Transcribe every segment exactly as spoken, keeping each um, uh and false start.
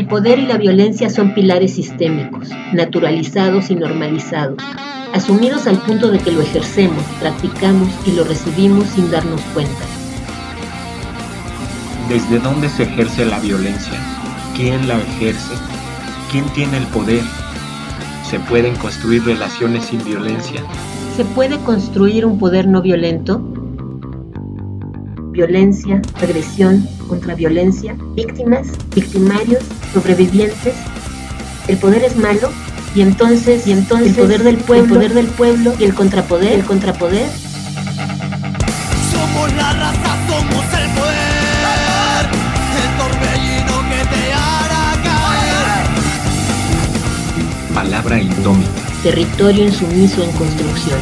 El poder y la violencia son pilares sistémicos, naturalizados y normalizados, asumidos al punto de que lo ejercemos, practicamos y lo recibimos sin darnos cuenta. ¿Desde dónde se ejerce la violencia? ¿Quién la ejerce? ¿Quién tiene el poder? ¿Se pueden construir relaciones sin violencia? ¿Se puede construir un poder no violento? Violencia, agresión, contraviolencia, víctimas, victimarios, sobrevivientes. ¿El poder es malo? Y entonces, y entonces el poder del pueblo, el poder del pueblo y el contrapoder, el contrapoder. Somos la raza, somos el poder, el torbellino que te hará caer. Palabra indómita. Territorio insumiso en construcción.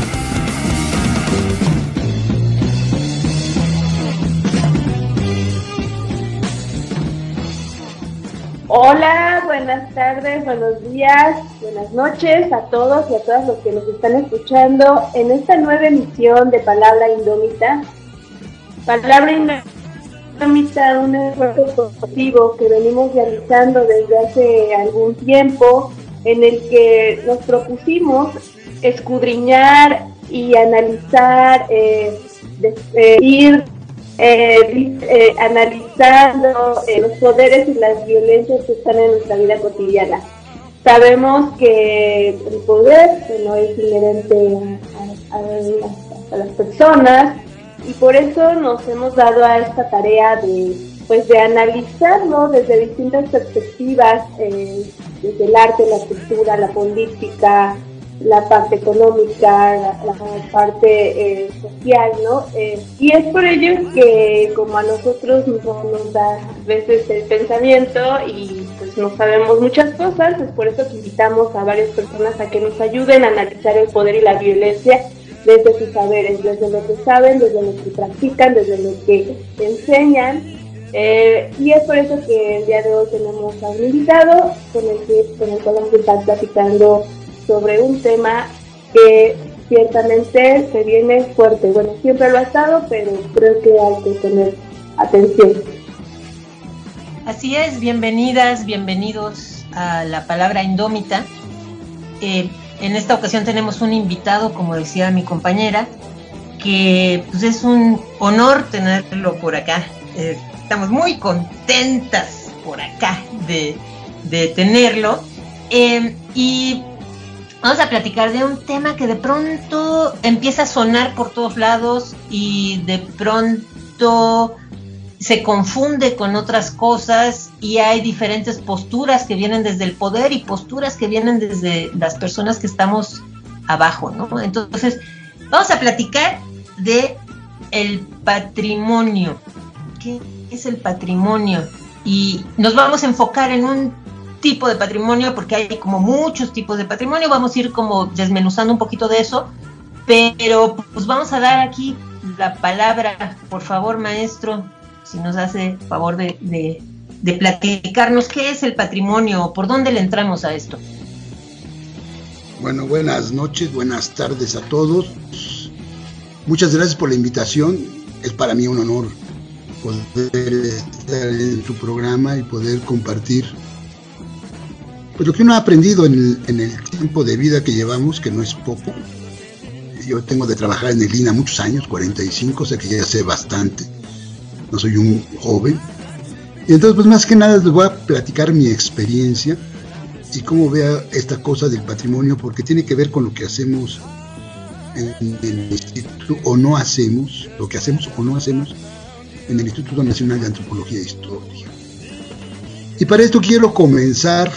Hola, buenas tardes, buenos días, buenas noches a todos y a todas los que nos están escuchando en esta nueva emisión de Palabra Indómita. Palabra Indómita, un esfuerzo colectivo que venimos realizando desde hace algún tiempo, en el que nos propusimos escudriñar y analizar, eh, de, eh, ir Eh, eh, analizando eh, los poderes y las violencias que están en nuestra vida cotidiana. Sabemos que el poder no es inherente a, a, a, a las personas, y por eso nos hemos dado a esta tarea de, pues, de analizarlo desde distintas perspectivas, eh, desde el arte, la cultura, la política, la parte económica, la, la parte eh, social, ¿no? Eh, y es por ello que, como a nosotros no nos da a veces el pensamiento y pues no sabemos muchas cosas, es por eso que invitamos a varias personas a que nos ayuden a analizar el poder y la violencia desde sus saberes, desde lo que saben, desde lo que practican, desde lo que enseñan. Eh, y es por eso que el día de hoy tenemos a un invitado con el que con el cual vamos a estar platicando sobre un tema que ciertamente se viene fuerte. Bueno, siempre lo ha estado, pero creo que hay que tener atención. Así es, bienvenidas, bienvenidos a la Palabra Indómita. Eh, en esta ocasión tenemos un invitado, como decía mi compañera, que pues es un honor tenerlo por acá. Eh, estamos muy contentas por acá de, de tenerlo. Eh, y Vamos a platicar de un tema que de pronto empieza a sonar por todos lados y de pronto se confunde con otras cosas, y hay diferentes posturas que vienen desde el poder y posturas que vienen desde las personas que estamos abajo, ¿no? Entonces, vamos a platicar de el patrimonio. ¿Qué es el patrimonio? Y nos vamos a enfocar en un tipo de patrimonio, porque hay como muchos tipos de patrimonio. Vamos a ir como desmenuzando un poquito de eso, pero pues vamos a dar aquí la palabra. Por favor, maestro, si nos hace favor de, de, de platicarnos qué es el patrimonio, por dónde le entramos a esto. Bueno, buenas noches, buenas tardes a todos. Muchas gracias por la invitación. Es para mí un honor poder estar en su programa y poder compartir pues lo que uno ha aprendido en el, en el tiempo de vida que llevamos, que no es poco. Yo tengo de trabajar en el I N A muchos años, cuarenta y cinco, o sea que ya sé bastante. No soy un joven. Y entonces, pues más que nada les voy a platicar mi experiencia y cómo vea esta cosa del patrimonio, porque tiene que ver con lo que hacemos en, en el instituto, o no hacemos, lo que hacemos o no hacemos en el Instituto Nacional de Antropología e Historia. Y para esto quiero comenzar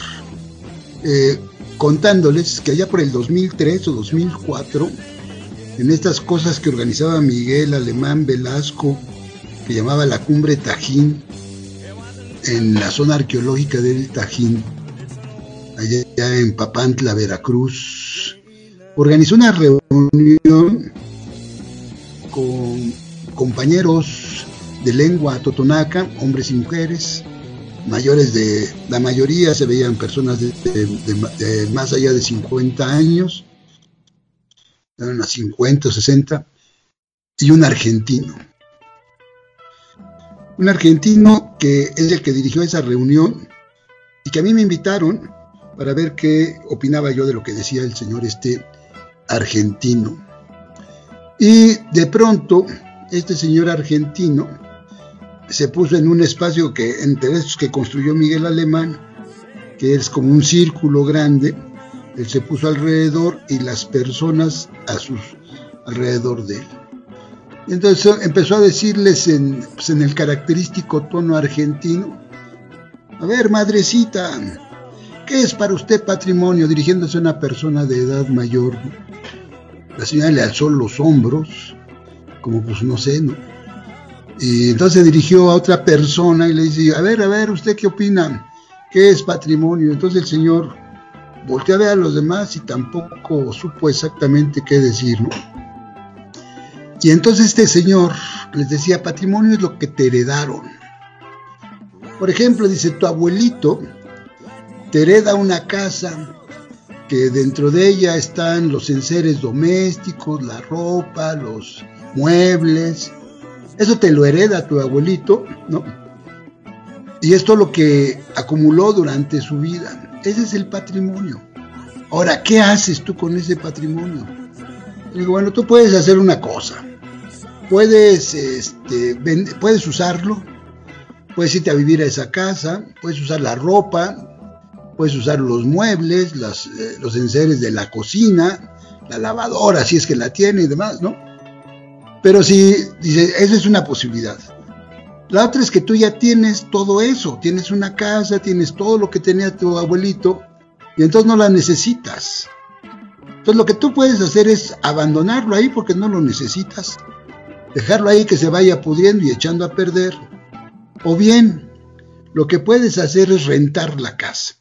Eh, contándoles que allá por el dos mil tres o dos mil cuatro, en estas cosas que organizaba Miguel Alemán Velasco, que llamaba la Cumbre Tajín, en la zona arqueológica del Tajín, allá en Papantla, Veracruz, organizó una reunión con compañeros de lengua totonaca, hombres y mujeres, mayores de, la mayoría se veían personas de, de, de, de más allá de cincuenta años, eran unas cincuenta o sesenta, y un argentino. Un argentino que es el que dirigió esa reunión, y que a mí me invitaron para ver qué opinaba yo de lo que decía el señor este argentino. Y de pronto, este señor argentino se puso en un espacio que entre esos que construyó Miguel Alemán, que es como un círculo grande. Él se puso alrededor y las personas a sus alrededor de él. Entonces empezó a decirles en, pues en el característico tono argentino: a ver, madrecita, ¿qué es para usted patrimonio? Dirigiéndose a una persona de edad mayor. La señora le alzó los hombros, como pues no sé, ¿no? Y entonces dirigió a otra persona y le dice: a ver, a ver, ¿usted qué opina? ¿Qué es patrimonio? Entonces el señor volteó a ver a los demás y tampoco supo exactamente qué decir, ¿no? Y entonces este señor les decía: patrimonio es lo que te heredaron. Por ejemplo, dice, tu abuelito te hereda una casa que dentro de ella están los enseres domésticos, la ropa, los muebles. Eso te lo hereda tu abuelito, ¿no? Y esto es lo que acumuló durante su vida. Ese es el patrimonio. Ahora, ¿qué haces tú con ese patrimonio? Y digo, bueno, tú puedes hacer una cosa. Puedes, este, vend- puedes usarlo, puedes irte a vivir a esa casa, puedes usar la ropa, puedes usar los muebles, las, eh, los enseres de la cocina, la lavadora, si es que la tiene y demás, ¿no? Pero si, dice, esa es una posibilidad. La otra es que tú ya tienes todo eso, tienes una casa, tienes todo lo que tenía tu abuelito, y entonces no la necesitas. Entonces lo que tú puedes hacer es abandonarlo ahí porque no lo necesitas, dejarlo ahí que se vaya pudriendo y echando a perder. O bien, lo que puedes hacer es rentar la casa,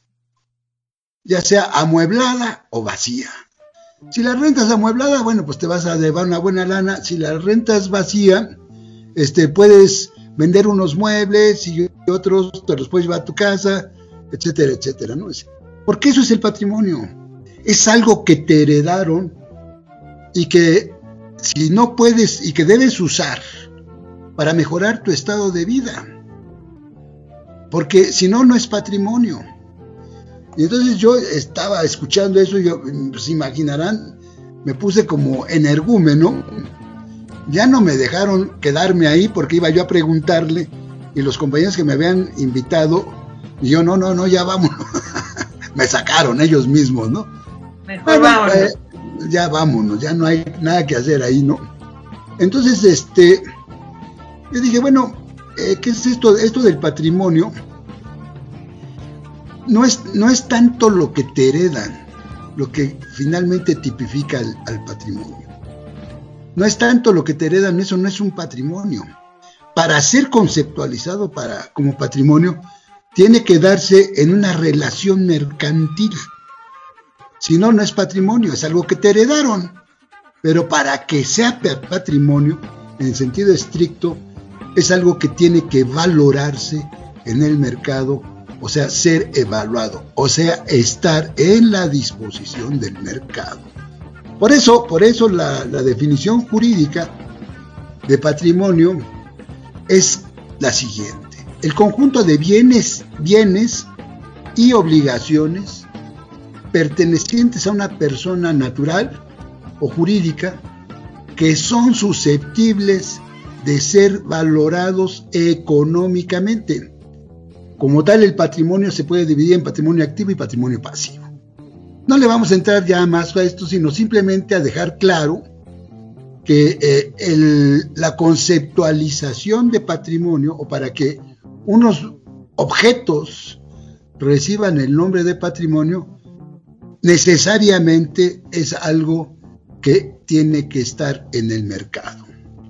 ya sea amueblada o vacía. Si la rentas amueblada, bueno, pues te vas a llevar una buena lana. Si la rentas vacía, este, puedes vender unos muebles y otros te los puedes llevar a tu casa, etcétera, etcétera, ¿no? Porque eso es el patrimonio. Es algo que te heredaron y que si no puedes y que debes usar para mejorar tu estado de vida. Porque si no, no es patrimonio. Y entonces yo estaba escuchando eso y yo, se imaginarán, me puse como energúmeno. Ya no me dejaron quedarme ahí porque iba yo a preguntarle y los compañeros que me habían invitado, y yo, no, no, no, ya vámonos. Me sacaron ellos mismos, ¿no? Mejor bueno, vámonos. Eh, ya vámonos, ya no hay nada que hacer ahí, ¿no? Entonces, este, yo dije, bueno, eh, ¿qué es esto, esto del patrimonio? No es, no es tanto lo que te heredan, lo que finalmente tipifica al, al patrimonio. No es tanto lo que te heredan, eso no es un patrimonio. Para ser conceptualizado para, como patrimonio, tiene que darse en una relación mercantil. Si no, no es patrimonio, es algo que te heredaron. Pero para que sea patrimonio, en sentido estricto, es algo que tiene que valorarse en el mercado, o sea, ser evaluado, o sea, estar en la disposición del mercado. Por eso, por eso la, la definición jurídica de patrimonio es la siguiente: el conjunto de bienes, bienes y obligaciones pertenecientes a una persona natural o jurídica que son susceptibles de ser valorados económicamente. Como tal, el patrimonio se puede dividir en patrimonio activo y patrimonio pasivo. No le vamos a entrar ya más a esto, sino simplemente a dejar claro que eh, el, la conceptualización de patrimonio, o para que unos objetos reciban el nombre de patrimonio, necesariamente es algo que tiene que estar en el mercado.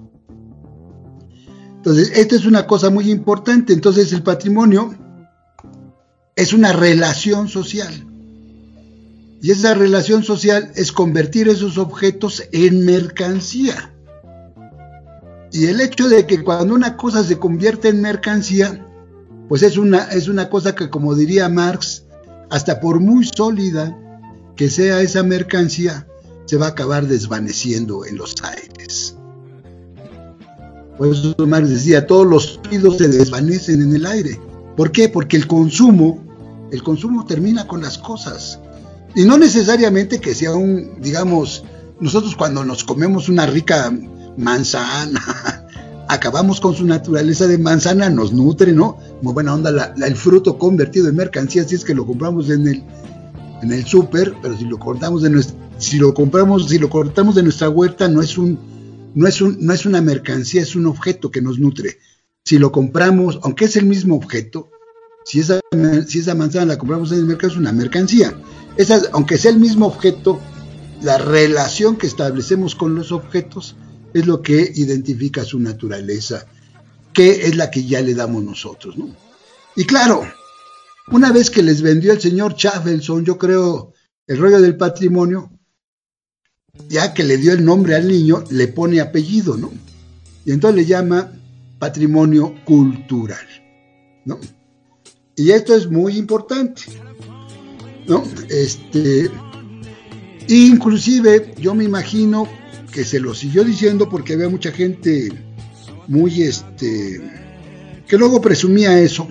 Entonces, esta es una cosa muy importante. Entonces, el patrimonio es una relación social. Y esa relación social es convertir esos objetos en mercancía. Y el hecho de que cuando una cosa se convierte en mercancía, pues es una, es una cosa que, como diría Marx, hasta por muy sólida que sea esa mercancía, se va a acabar desvaneciendo en los aires. Por eso Marx decía, todos los sólidos se desvanecen en el aire. ¿Por qué? Porque el consumo El consumo termina con las cosas. Y no necesariamente que sea un, digamos, nosotros cuando nos comemos una rica manzana, acabamos con su naturaleza de manzana, nos nutre, ¿no? Muy buena onda la, la, el fruto convertido en mercancía, si es que lo compramos en el, en el súper, pero si lo cortamos de nuestra, si lo compramos, si lo cortamos de nuestra huerta, no es un, no es un, no es una mercancía, es un objeto que nos nutre. Si lo compramos, aunque es el mismo objeto, si esa, si esa manzana la compramos en el mercado, es una mercancía. Esa, aunque sea el mismo objeto, la relación que establecemos con los objetos es lo que identifica su naturaleza, que es la que ya le damos nosotros, ¿no? Y claro, una vez que les vendió el señor Chafelson, yo creo, el rollo del patrimonio, ya que le dio el nombre al niño, le pone apellido, ¿no? Y entonces le llama patrimonio cultural, ¿no? Y esto es muy importante, ¿no? Este, inclusive yo me imagino que se lo siguió diciendo porque había mucha gente muy, este, que luego presumía eso,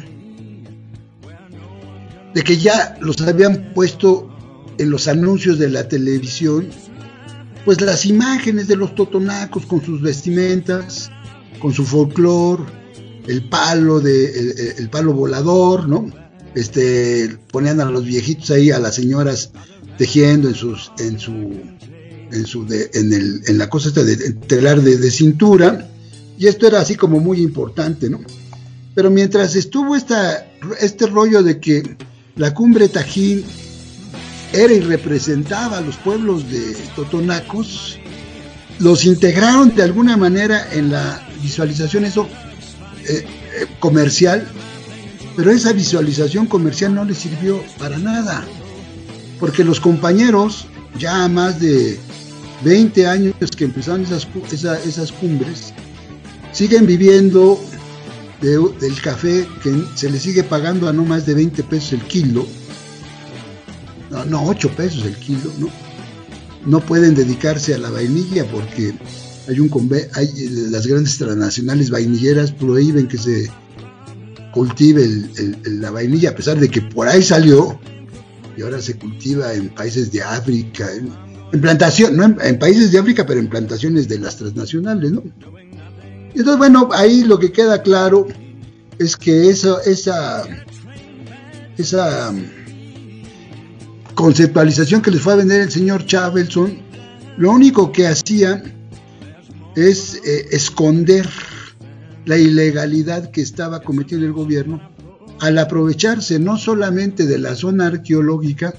de que ya los habían puesto en los anuncios de la televisión, pues las imágenes de los totonacos con sus vestimentas, con su folclore, el palo de el, el palo volador, ¿no? Este, ponían a los viejitos ahí, a las señoras tejiendo en sus, en su, en su, de, en el, en la cosa esta de telar de, de cintura, y esto era así como muy importante, ¿no? Pero mientras estuvo esta, este rollo de que la Cumbre Tajín era y representaba a los pueblos de totonacos, los integraron de alguna manera en la visualización, eso eh, eh, comercial, pero esa visualización comercial no les sirvió para nada, porque los compañeros, ya más de veinte años que empezaron esas, esa, esas cumbres, siguen viviendo de, del café que se les sigue pagando a no más de veinte pesos el kilo, no, no ocho pesos el kilo, ¿no? No pueden dedicarse a la vainilla porque hay un conve- hay, las grandes transnacionales vainilleras prohíben que se cultive el, el, el, la vainilla, a pesar de que por ahí salió y ahora se cultiva en países de África, en, en plantación, no en, en países de África, pero en plantaciones de las transnacionales, ¿no? Entonces, bueno, ahí lo que queda claro es que eso, esa, esa conceptualización que les fue a vender el señor Chafelson, lo único que hacía es eh, esconder la ilegalidad que estaba cometiendo el gobierno al aprovecharse no solamente de la zona arqueológica,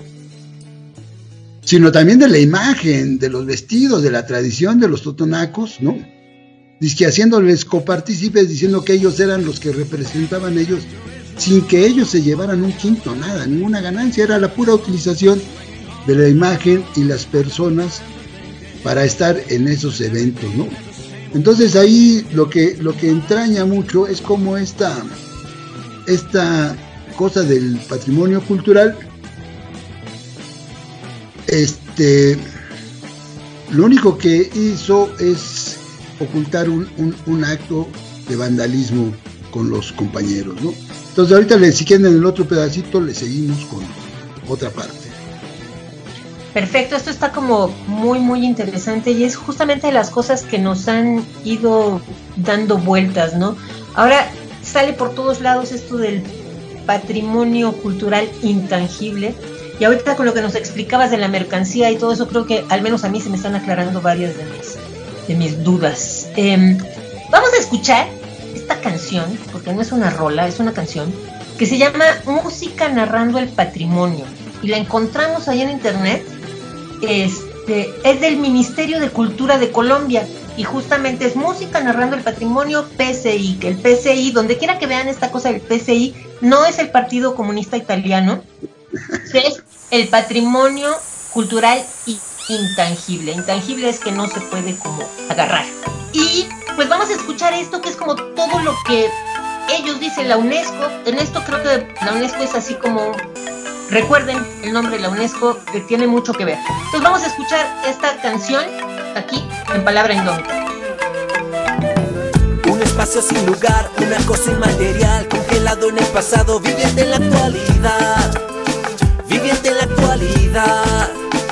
sino también de la imagen, de los vestidos, de la tradición de los totonacos, ¿no? Dizque haciéndoles copartícipes, diciendo que ellos eran los que representaban ellos, sin que ellos se llevaran un quinto, nada, ninguna ganancia, era la pura utilización de la imagen y las personas para estar en esos eventos, ¿no? Entonces ahí lo que, lo que entraña mucho es como esta, esta cosa del patrimonio cultural, este, lo único que hizo es ocultar un, un, un acto de vandalismo con los compañeros, ¿no? Entonces ahorita, le, si quieren en el otro pedacito, le seguimos con otra parte. Perfecto, esto está como muy muy interesante y es justamente las cosas que nos han ido dando vueltas, ¿no? Ahora sale por todos lados esto del patrimonio cultural intangible y ahorita con lo que nos explicabas de la mercancía y todo eso, creo que al menos a mí se me están aclarando varias de mis, de mis dudas. Eh, vamos a escuchar esta canción, porque no es una rola, es una canción que se llama Música Narrando el Patrimonio y la encontramos ahí en internet. Este, es del Ministerio de Cultura de Colombia y justamente es Música Narrando el Patrimonio P C I, que el P C I, donde quiera que vean esta cosa del P C I, no es el Partido Comunista Italiano, es el patrimonio cultural intangible. Intangible es que no se puede como agarrar. Y pues vamos a escuchar esto que es como todo lo que ellos dicen, la UNESCO. En esto creo que la UNESCO es así como... Recuerden el nombre de la UNESCO, que tiene mucho que ver. Entonces vamos a escuchar esta canción aquí en Palabra Indómita. Un espacio sin lugar, una cosa inmaterial, congelado en el pasado, viviente en la actualidad. viviente en la actualidad.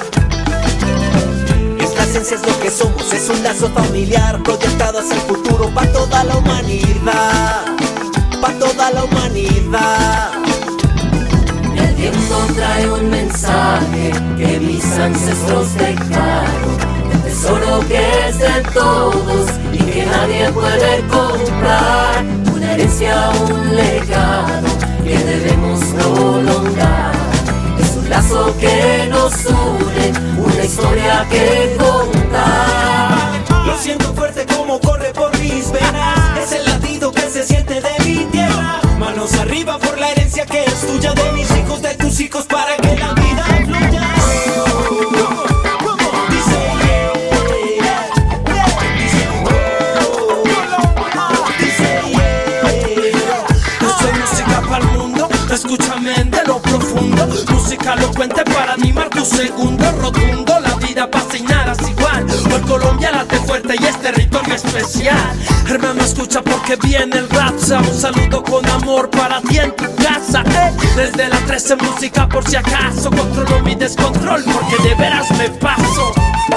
Esta esencia es lo que somos, es un lazo familiar proyectado hacia el futuro para toda la humanidad, para toda la humanidad. El viento trae un mensaje que mis ancestros dejaron, el tesoro que es de todos y que nadie puede comprar, una herencia, un legado que debemos prolongar. Es un lazo que nos une, una historia que contar. Lo siento fuerte como corre por mis venas, es el latido que se siente de mi tierra. Manos arriba por la herencia que es tuya, de mis hijos, de tus hijos, para que la vida fluya. Dice, yeah, yeah, yeah. Dice, oh, dice, yeah. Esto es música para el mundo, escúchame de lo profundo. Música elocuente para animar tu segundo rotundo. La vida pasa y nada es igual. Hoy Colombia late fuerte y es territorio especial. Hermano, escucha porque viene el raza. Un saludo con amor para ti en tu casa, eh. Desde la trece música por si acaso. Controlo mi descontrol porque de veras me paso.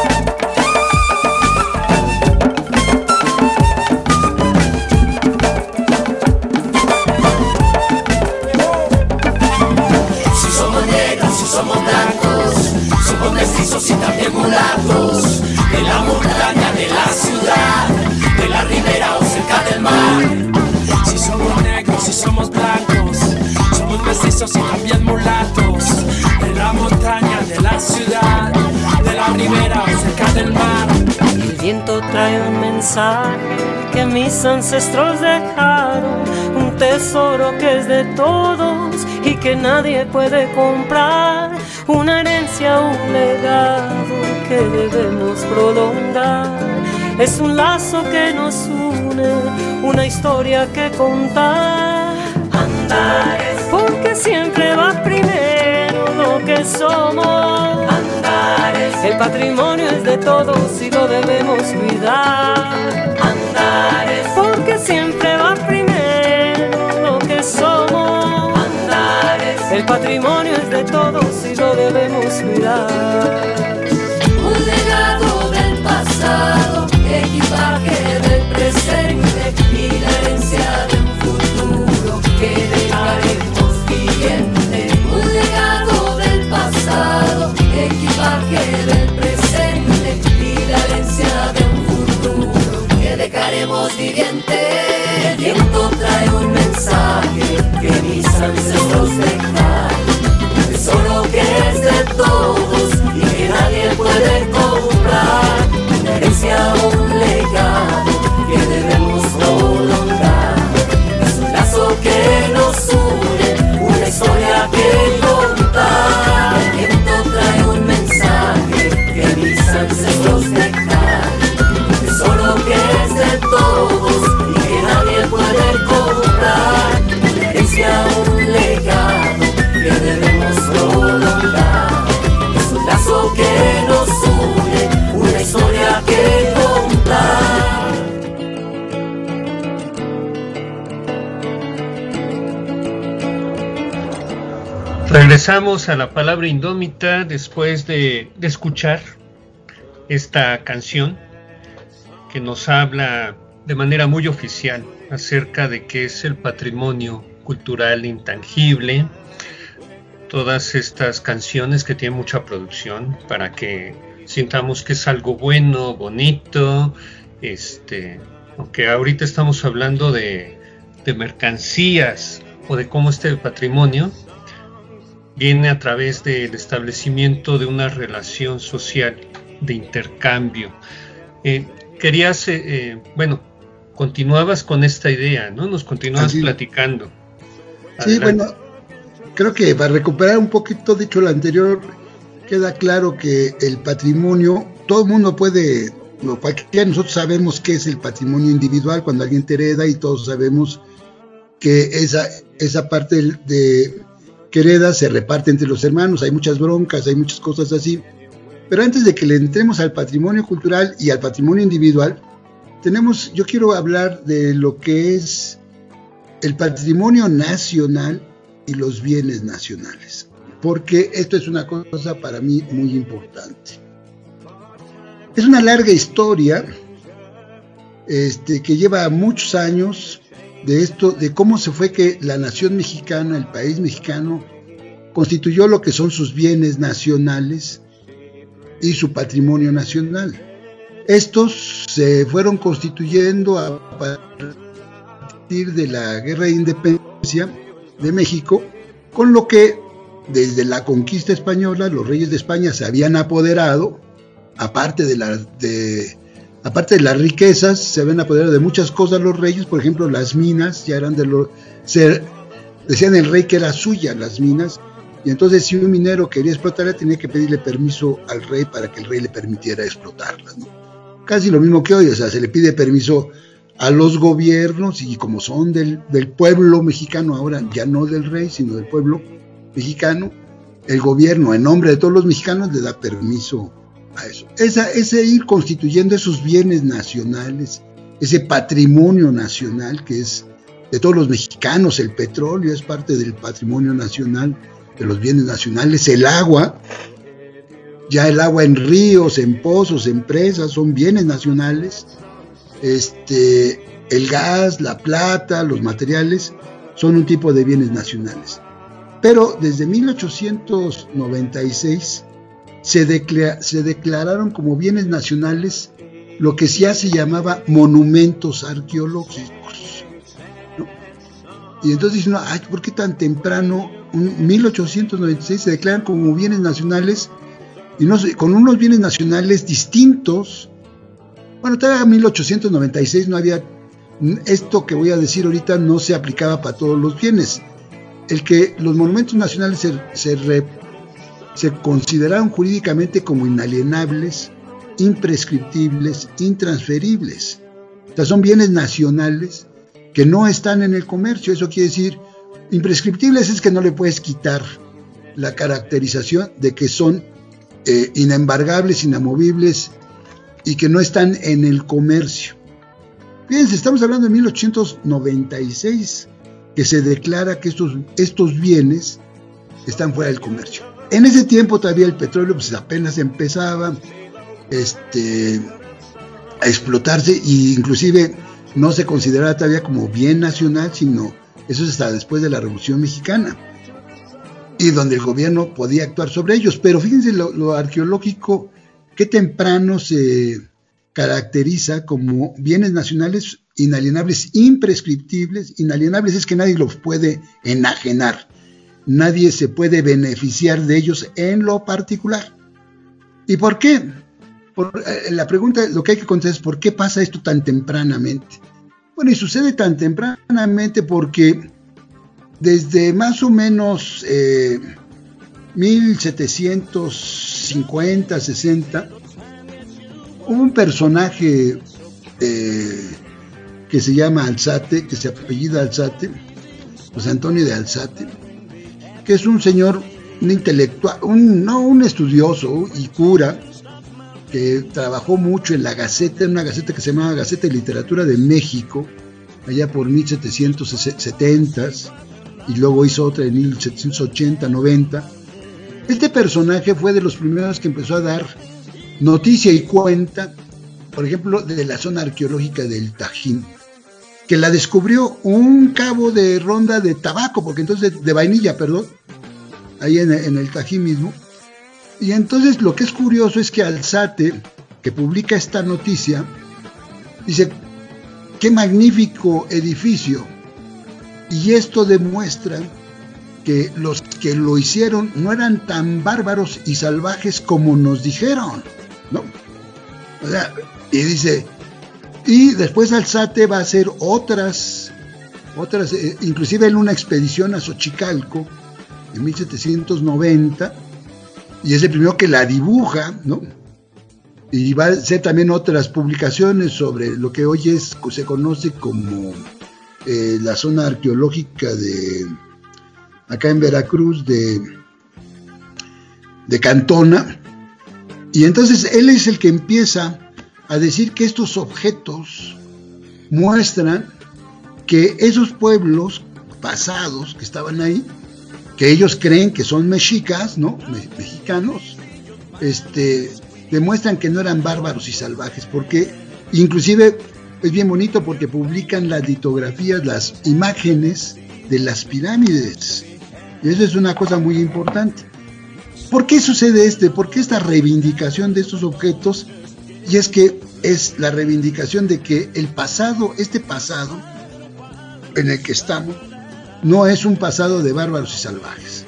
Si somos negros, si somos blancos, somos mestizos y también mulatos, de la montaña, de la ciudad, de la ribera o cerca del mar. Si somos negros, si somos blancos, somos mestizos y también mulatos, de la montaña, de la ciudad, de la ribera o cerca del mar. El viento trae un mensaje que mis ancestros dejaron, un tesoro que es de todos y que nadie puede comprar, una herencia, un legado que debemos prolongar. Es un lazo que nos une, una historia que contar. Andares, porque siempre va primero lo que somos. Andares, el patrimonio es de todos y lo debemos cuidar. Andares, porque siempre va primero lo que somos. Andares, el patrimonio es de todos y lo debemos cuidar. Un legado del pasado, equipaje del presente y la herencia de un futuro que dejaremos viviente. Un legado del pasado, equipaje del presente y la herencia de un futuro que dejaremos viviente. El viento trae un mensaje que mis ancestros dejaron, un tesoro que es de todos y que nadie puede comprar, una herencia, un legado que debemos prolongar. Es un lazo que nos une, una historia que contar. El viento trae un mensaje que mis ancestros dejaron, un tesoro que es de todos y que nadie puede comprar, una herencia, un legado que debemos prolongar. Es un lazo que nos une, una historia que contar. Regresamos a la palabra indómita después de, de escuchar esta canción que nos habla de manera muy oficial acerca de qué es el patrimonio cultural intangible. Todas estas canciones que tienen mucha producción para que sintamos que es algo bueno, bonito, este, aunque ahorita estamos hablando de, de mercancías o de cómo está el patrimonio, viene a través del establecimiento de una relación social de intercambio. Eh, querías, eh, eh, bueno, continuabas con esta idea, ¿no? Nos continuabas Así. platicando. Adelante. Sí, bueno, creo que para recuperar un poquito, dicho lo anterior, queda claro que el patrimonio, todo el mundo puede, no, ya nosotros sabemos qué es el patrimonio individual cuando alguien te hereda, y todos sabemos que esa, esa parte de que hereda se reparte entre los hermanos, hay muchas broncas, hay muchas cosas así. Pero antes de que le entremos al patrimonio cultural y al patrimonio individual, tenemos, yo quiero hablar de lo que es el patrimonio nacional y los bienes nacionales. porque esto es una cosa para mí muy importante. Es una larga historia este, que lleva muchos años de esto, de cómo se fue que la nación mexicana, el país mexicano, constituyó lo que son sus bienes nacionales y su patrimonio nacional. Estos se fueron constituyendo a partir de la Guerra de Independencia de México, con lo que desde la conquista española los reyes de España se habían apoderado, aparte de, la, de, aparte de las riquezas, se habían apoderado de muchas cosas los reyes. Por ejemplo, las minas ya eran de los... Se, decían el rey que era suya las minas, y entonces si un minero quería explotarla tenía que pedirle permiso al rey para que el rey le permitiera explotarlas, ¿no? Casi lo mismo que hoy, o sea, se le pide permiso a los gobiernos, y como son del, del pueblo mexicano, ahora ya no del rey, sino del pueblo mexicano, el gobierno, en nombre de todos los mexicanos, le da permiso a eso. Esa, ese ir constituyendo esos bienes nacionales, ese patrimonio nacional que es de todos los mexicanos, el petróleo es parte del patrimonio nacional, de los bienes nacionales, el agua, ya el agua en ríos, en pozos, en presas, son bienes nacionales, este, el gas, la plata, los materiales, son un tipo de bienes nacionales. Pero desde mil ochocientos noventa y seis se, declara, se declararon como bienes nacionales lo que ya se llamaba monumentos arqueológicos, ¿no? Y entonces dicen, ay, ¿por qué tan temprano? En mil ochocientos noventa y seis se declaran como bienes nacionales, y no, con unos bienes nacionales distintos. Bueno, todavía en mil ochocientos noventa y seis no había, esto que voy a decir ahorita no se aplicaba para todos los bienes. El que los monumentos nacionales se, se, re, se consideraron jurídicamente como inalienables, imprescriptibles, intransferibles. O sea, son bienes nacionales que no están en el comercio. Eso quiere decir, imprescriptibles es que no le puedes quitar la caracterización de que son eh, inembargables, inamovibles y que no están en el comercio. Fíjense, estamos hablando de mil ochocientos noventa y seis, que se declara que estos, estos bienes están fuera del comercio. En ese tiempo todavía el petróleo pues apenas empezaba este, a explotarse, e inclusive no se consideraba todavía como bien nacional, sino eso es hasta después de la Revolución Mexicana, y donde el gobierno podía actuar sobre ellos. Pero fíjense lo, lo arqueológico, qué temprano se caracteriza como bienes nacionales inalienables, imprescriptibles. Inalienables es que nadie los puede enajenar, nadie se puede beneficiar de ellos en lo particular. ¿Y por qué? Por, eh, la pregunta, lo que hay que contestar es ¿por qué pasa esto tan tempranamente? Bueno, y sucede tan tempranamente porque desde más o menos eh, mil setecientos cincuenta, sesenta, hubo un personaje eh, que se llama Alzate, que se apellida Alzate, José Antonio de Alzate, que es un señor, un intelectual, un, no un estudioso y cura, que trabajó mucho en la Gaceta, en una Gaceta que se llamaba Gaceta de Literatura de México, allá por mil setecientos setenta, y luego hizo otra en mil setecientos ochenta, noventa. Este personaje fue de los primeros que empezó a dar noticia y cuenta, por ejemplo, de la zona arqueológica del Tajín, que la descubrió un cabo de ronda de tabaco, porque entonces de, de vainilla, perdón, ahí en, en el Tajín mismo. Y entonces lo que es curioso es que Alzate, que publica esta noticia, dice, qué magnífico edificio, y esto demuestra que los que lo hicieron no eran tan bárbaros y salvajes como nos dijeron, ¿no? O sea, y dice, y después Alzate va a hacer otras, otras, eh, inclusive en una expedición a Xochicalco en mil setecientos noventa, y es el primero que la dibuja, ¿no? Y va a hacer también otras publicaciones sobre lo que hoy es, se conoce como eh, la zona arqueológica de, acá en Veracruz, de, de Cantona. Y entonces él es el que empieza a decir que estos objetos muestran que esos pueblos pasados que estaban ahí que ellos creen que son mexicas, ¿no? Me- mexicanos, este, demuestran que no eran bárbaros y salvajes, porque inclusive es bien bonito porque publican las litografías, las imágenes de las pirámides. Y eso es una cosa muy importante. ¿Por qué sucede esto? ¿Por qué esta reivindicación de estos objetos? Y es que es la reivindicación de que el pasado, este pasado en el que estamos, no es un pasado de bárbaros y salvajes.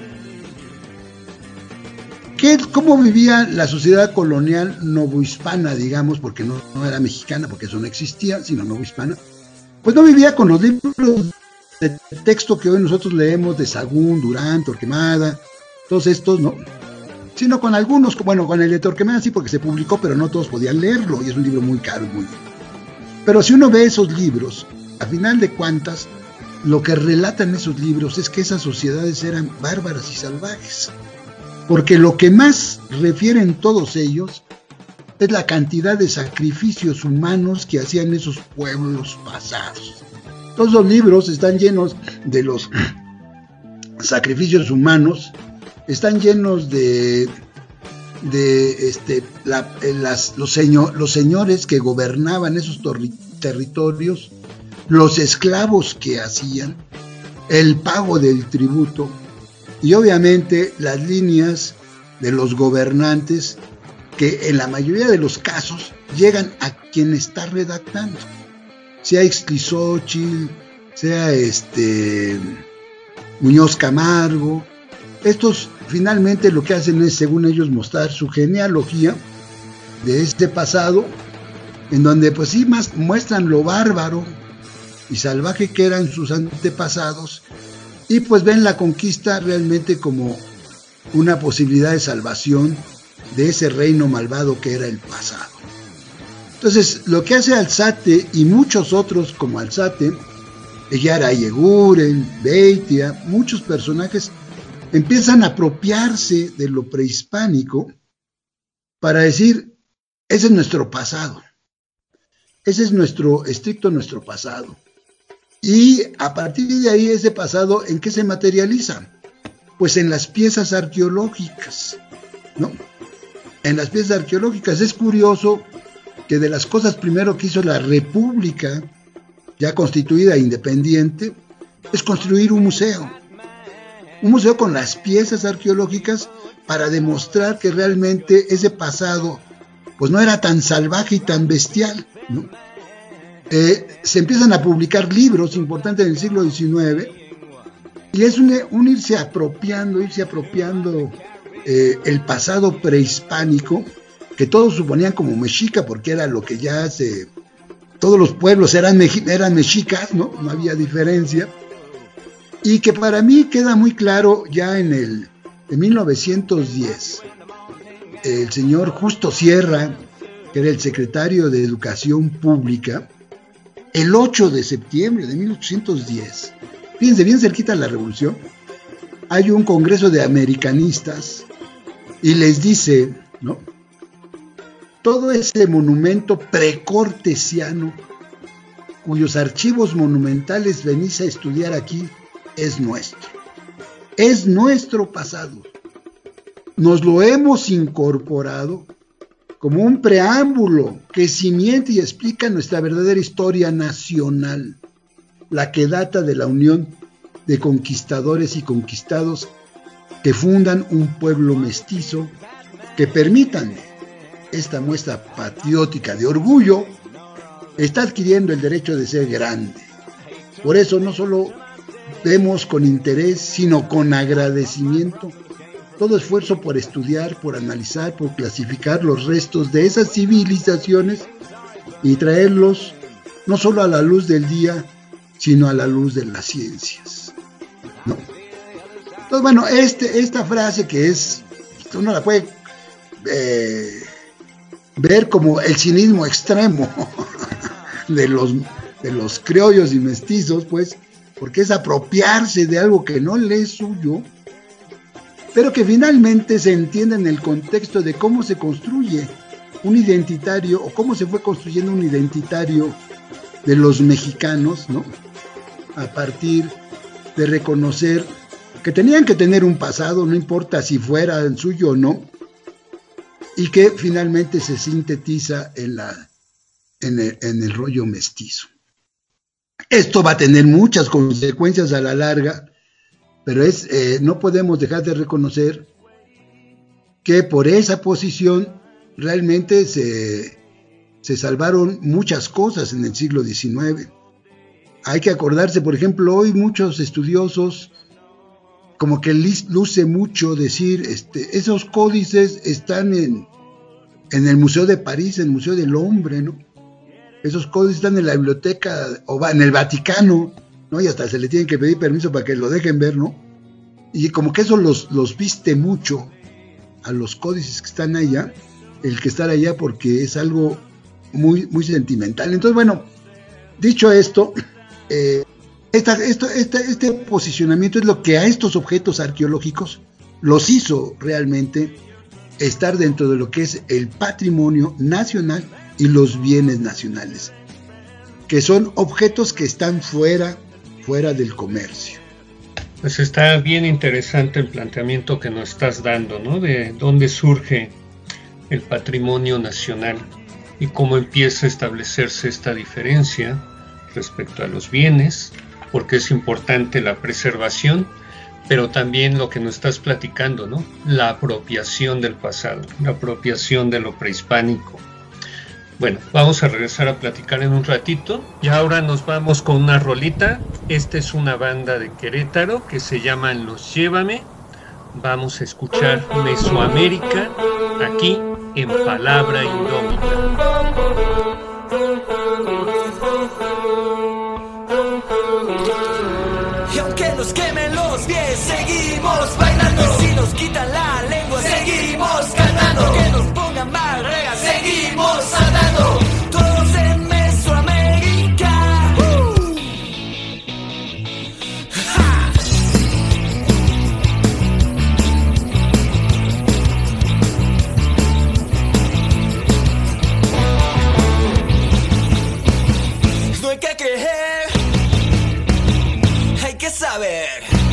¿Qué, ¿Cómo vivía la sociedad colonial novohispana, digamos, porque no, no era mexicana, porque eso no existía, sino novohispana? Pues no vivía con los libros de texto que hoy nosotros leemos de Sahagún, Durán, Torquemada, todos estos, ¿no? Sino con algunos, bueno, con el de Torquemada sí, porque se publicó, pero no todos podían leerlo, y es un libro muy caro, muy... Pero si uno ve esos libros, a final de cuentas, lo que relatan esos libros es que esas sociedades eran bárbaras y salvajes, porque lo que más refieren todos ellos es la cantidad de sacrificios humanos que hacían esos pueblos pasados. Todos los libros están llenos de los sacrificios humanos, están llenos de, de este, la, las, los, señor, los señores que gobernaban esos torri, territorios, los esclavos que hacían, el pago del tributo y obviamente las líneas de los gobernantes que en la mayoría de los casos llegan a quien está redactando, sea Ixtlilxóchitl, sea este Muñoz Camargo. Estos finalmente lo que hacen es, según ellos, mostrar su genealogía de este pasado, en donde pues sí más muestran lo bárbaro y salvaje que eran sus antepasados, y pues ven la conquista realmente como una posibilidad de salvación de ese reino malvado que era el pasado. Entonces, lo que hace Alzate y muchos otros como Alzate, Eyara Yeguren, Beitia, muchos personajes empiezan a apropiarse de lo prehispánico para decir, ese es nuestro pasado, ese es nuestro, estricto nuestro pasado. Y a partir de ahí, ese pasado, ¿en qué se materializa? Pues en las piezas arqueológicas, ¿no? En las piezas arqueológicas. Es curioso que de las cosas primero que hizo la República, ya constituida e independiente, es construir un museo. Un museo con las piezas arqueológicas para demostrar que realmente ese pasado pues no era tan salvaje y tan bestial, ¿no? Eh, se empiezan a publicar libros importantes en el siglo diecinueve y es un, un irse apropiando, irse apropiando eh, el pasado prehispánico que todos suponían como mexica, porque era lo que ya se... Todos los pueblos eran, meji, eran mexicas, ¿no? No había diferencia. Y que para mí queda muy claro ya en el en mil novecientos diez. El señor Justo Sierra, que era el secretario de Educación Pública, el ocho de septiembre de mil ochocientos diez, fíjense, bien cerquita de la Revolución, hay un congreso de americanistas y les dice, ¿no? Todo ese monumento precortesiano, cuyos archivos monumentales venís a estudiar aquí, es nuestro. Es nuestro pasado. Nos lo hemos incorporado como un preámbulo que cimienta y explica nuestra verdadera historia nacional, la que data de la unión de conquistadores y conquistados que fundan un pueblo mestizo, que permitan esta muestra patriótica de orgullo, está adquiriendo el derecho de ser grande. Por eso no solo vemos con interés, sino con agradecimiento todo esfuerzo por estudiar, por analizar, por clasificar los restos de esas civilizaciones y traerlos no solo a la luz del día, sino a la luz de las ciencias, ¿no? Entonces, bueno, este, esta frase que es, uno la puede eh, ver como el cinismo extremo de los, de los criollos y mestizos, pues, porque es apropiarse de algo que no le es suyo, pero que finalmente se entiende en el contexto de cómo se construye un identitario, o cómo se fue construyendo un identitario de los mexicanos, ¿no? A partir de reconocer que tenían que tener un pasado, no importa si fuera el suyo o no, y que finalmente se sintetiza en, la, en, el, en el rollo mestizo. Esto va a tener muchas consecuencias a la larga, pero es, eh, no podemos dejar de reconocer que por esa posición realmente se, se salvaron muchas cosas en el siglo diecinueve. Hay que acordarse, por ejemplo, hoy muchos estudiosos como que luce mucho decir, este, esos códices están en, en el Museo de París, en el Museo del Hombre, ¿no? Esos códices están en la biblioteca, o en el Vaticano, ¿no? Y hasta se le tienen que pedir permiso para que lo dejen ver, ¿no? Y como que eso los, los viste mucho a los códices que están allá, el que estar allá, porque es algo muy, muy sentimental. Entonces, bueno, dicho esto, eh, esta, esto, esta, este posicionamiento es lo que a estos objetos arqueológicos los hizo realmente estar dentro de lo que es el patrimonio nacional y los bienes nacionales, que son objetos que están fuera, fuera del comercio. Pues está bien interesante el planteamiento que nos estás dando, ¿no? De dónde surge el patrimonio nacional y cómo empieza a establecerse esta diferencia respecto a los bienes, porque es importante la preservación, pero también lo que nos estás platicando, ¿no? La apropiación del pasado, la apropiación de lo prehispánico. Bueno, vamos a regresar a platicar en un ratito y ahora nos vamos con una rolita. Esta es una banda de Querétaro que se llaman Los Llévame. Vamos a escuchar Mesoamérica aquí en Palabra Indómita. Y aunque nos quemen los pies, seguimos bailando. Y si nos quitan la lengua, seguimos cantando. Aunque nos pongan barreras, seguimos saltando. Todos en Mesoamérica. Uh. Ja. No hay que creer, hay que saber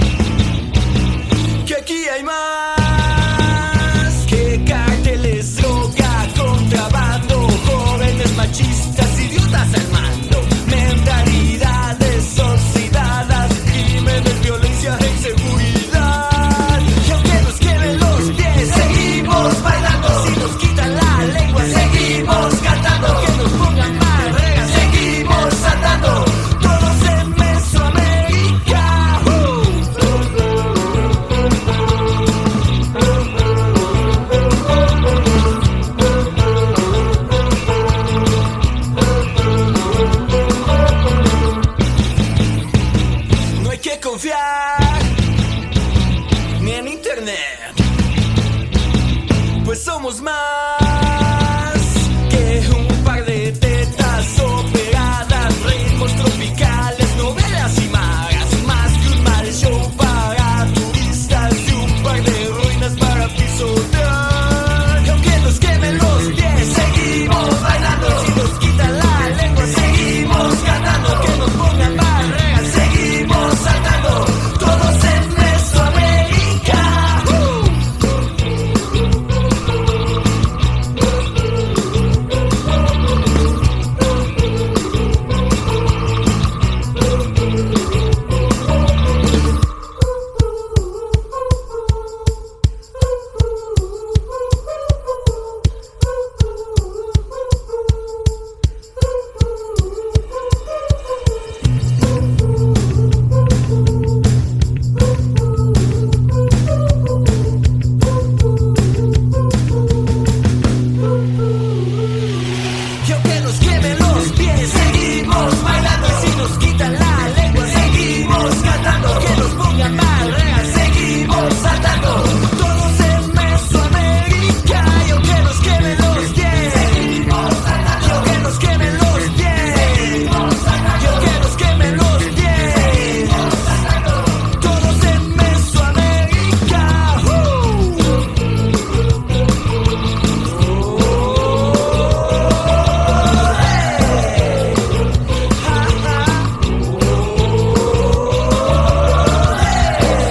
que aquí hay más que carteles, droga, contrabando, jóvenes machistas, idiotas al mando, mentalidades oxidadas, crímenes, violencia e inseguridad. Y aunque nos quemen los pies, seguimos bailando. Si nos quitan la lengua, seguimos cantando. Que nos pongan barreras, seguimos saltando. Todos en Mesoamérica. Uh. No hay que confiar ni en internet, pues somos más que un par de tetas operadas, ritmos tropicales, novelas y magas, más que un mal show para turistas y un par de ruinas para pisotear. Y aunque nos quemen los pies, seguimos bailando. Si nos quitan la lengua, seguimos cantando. Que nos pongan barreras, seguimos saltando. Todos en Mesoamérica. Uh. Y aunque nos quemen los pies, seguimos bailando. Y si nos quitan la lengua, seguimos cantando. Que nos pongan barreras, seguimos saltando. Todos en Mesoamérica. Y aunque nos quemen los pies, seguimos saltando. Y aunque nos quemen los pies, seguimos saltando. Y aunque nos quemen los pies, seguimos saltando. Todos en Mesoamérica. Uh.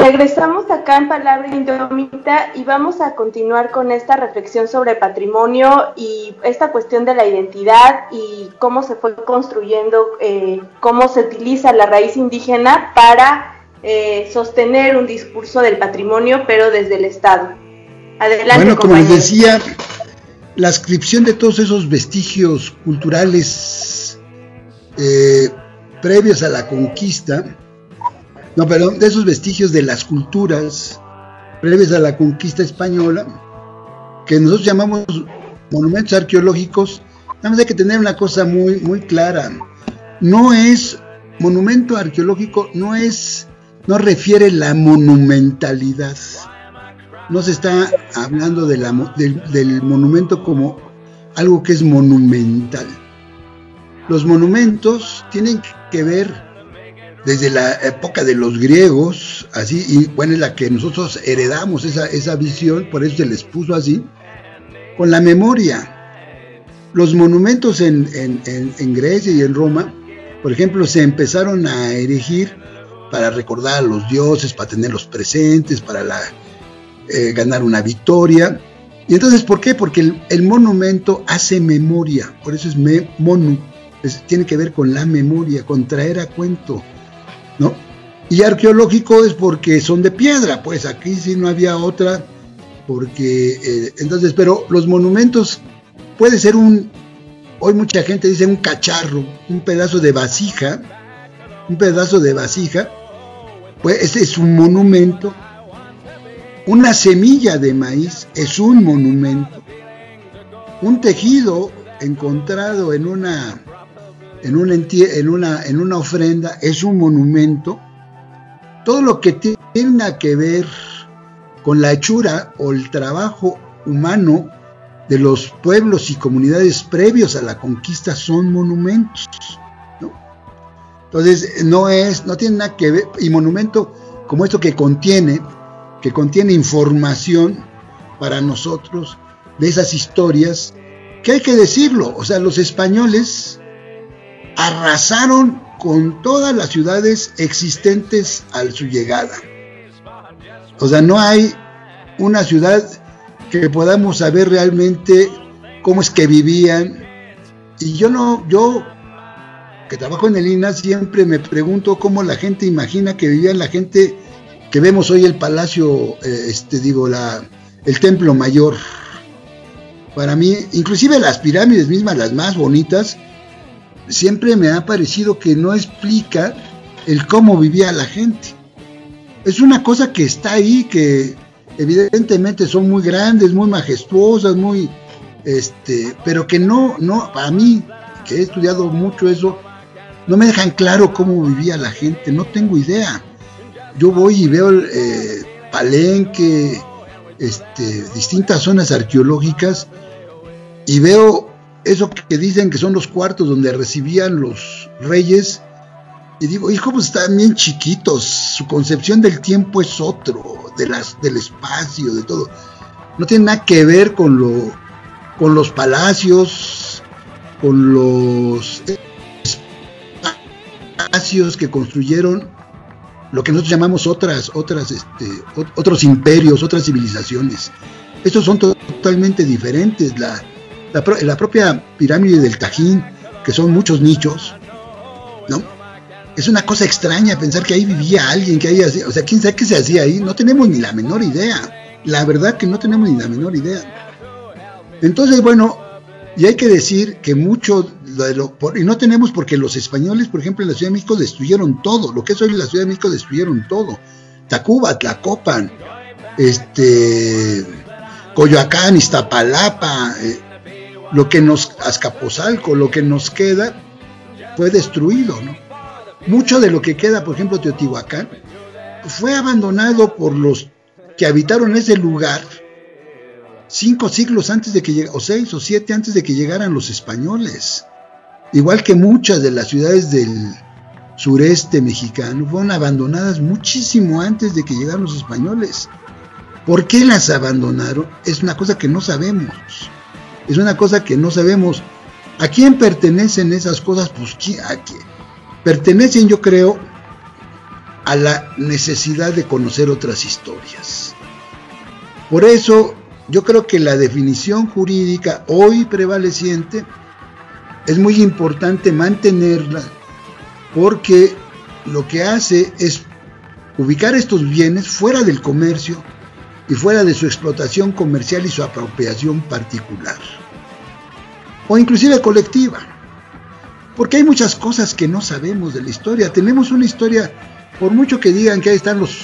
Regresamos acá en Palabra Indómita y vamos a continuar con esta reflexión sobre patrimonio y esta cuestión de la identidad y cómo se fue construyendo, eh, cómo se utiliza la raíz indígena para eh, sostener un discurso del patrimonio, pero desde el Estado. Adelante, bueno, como les compañero. decía, la ascripción de todos esos vestigios culturales eh, previos a la conquista, no, perdón, de esos vestigios de las culturas previas a la conquista española, que nosotros llamamos monumentos arqueológicos, nada más hay que tener una cosa muy, muy clara. No es, monumento arqueológico no es, no refiere la monumentalidad. No se está hablando de la, del, del monumento como algo que es monumental. Los monumentos tienen que ver desde la época de los griegos, así, y bueno, es la que nosotros heredamos esa, esa visión, por eso se les puso así, con la memoria. Los monumentos en, en, en, en Grecia y en Roma, por ejemplo, se empezaron a erigir para recordar a los dioses, para tenerlos presentes, para la, eh, ganar una victoria. Y entonces, ¿por qué? Porque el, el monumento hace memoria, por eso es me, monu, es, tiene que ver con la memoria, con traer a cuento, ¿no? Y arqueológico es porque son de piedra, pues aquí sí no había otra, porque eh, entonces, pero los monumentos puede ser un, hoy mucha gente dice un cacharro, un pedazo de vasija, un pedazo de vasija, pues ese es un monumento. Una semilla de maíz es un monumento. Un tejido encontrado en una En una, en, una, en una ofrenda es un monumento. Todo lo que tenga que ver con la hechura o el trabajo humano de los pueblos y comunidades previos a la conquista son monumentos, ¿no? Entonces no es, no tiene nada que ver, y monumento como esto que contiene, que contiene información para nosotros de esas historias, que hay que decirlo, o sea, los españoles arrasaron con todas las ciudades existentes a su llegada. O sea, no hay una ciudad que podamos saber realmente cómo es que vivían. Y yo no, yo que trabajo en el I N A siempre me pregunto cómo la gente imagina que vivían la gente que vemos hoy el palacio, eh, este digo, la, el Templo Mayor. Para mí, inclusive las pirámides mismas, las más bonitas, siempre me ha parecido que no explica el cómo vivía la gente. Es una cosa que está ahí, que evidentemente son muy grandes, muy majestuosas, muy, este, pero que no, no, para mí, que he estudiado mucho eso, no me dejan claro cómo vivía la gente, no tengo idea. Yo voy y veo eh, Palenque, este, distintas zonas arqueológicas, y veo eso que dicen que son los cuartos donde recibían los reyes, y digo, hijo, pues están bien chiquitos, su concepción del tiempo es otro, de las, del espacio, de todo. No tiene nada que ver con lo, con los palacios, con los espacios que construyeron lo que nosotros llamamos otras, otras, este, otros imperios, otras civilizaciones. Estos son totalmente diferentes. La La, la propia pirámide del Tajín, que son muchos nichos, ¿no? Es una cosa extraña pensar que ahí vivía alguien, que ahí hacía, o sea, quién sabe qué se hacía ahí, no tenemos ni la menor idea, la verdad que no tenemos ni la menor idea. Entonces, bueno, y hay que decir que mucho, de lo, por, y no tenemos porque los españoles, por ejemplo, en la Ciudad de México destruyeron todo, lo que es hoy la Ciudad de México destruyeron todo, Tacuba, Tlacopan, este, Coyoacán, Iztapalapa, eh, lo que nos, Azcapotzalco, lo que nos queda fue destruido, ¿no? Mucho de lo que queda, por ejemplo, Teotihuacán, fue abandonado por los que habitaron ese lugar cinco siglos antes de que llegaran, o seis o siete antes de que llegaran los españoles. Igual que muchas de las ciudades del sureste mexicano fueron abandonadas muchísimo antes de que llegaran los españoles. ¿Por qué las abandonaron? Es una cosa que no sabemos. Es una cosa que no sabemos. ¿A quién pertenecen esas cosas? Pues, ¿a quién? Pertenecen, yo creo, a la necesidad de conocer otras historias. Por eso yo creo que la definición jurídica hoy prevaleciente es muy importante mantenerla, porque lo que hace es ubicar estos bienes fuera del comercio y fuera de su explotación comercial y su apropiación particular, o inclusive colectiva, porque hay muchas cosas que no sabemos de la historia. Tenemos una historia, por mucho que digan que ahí están los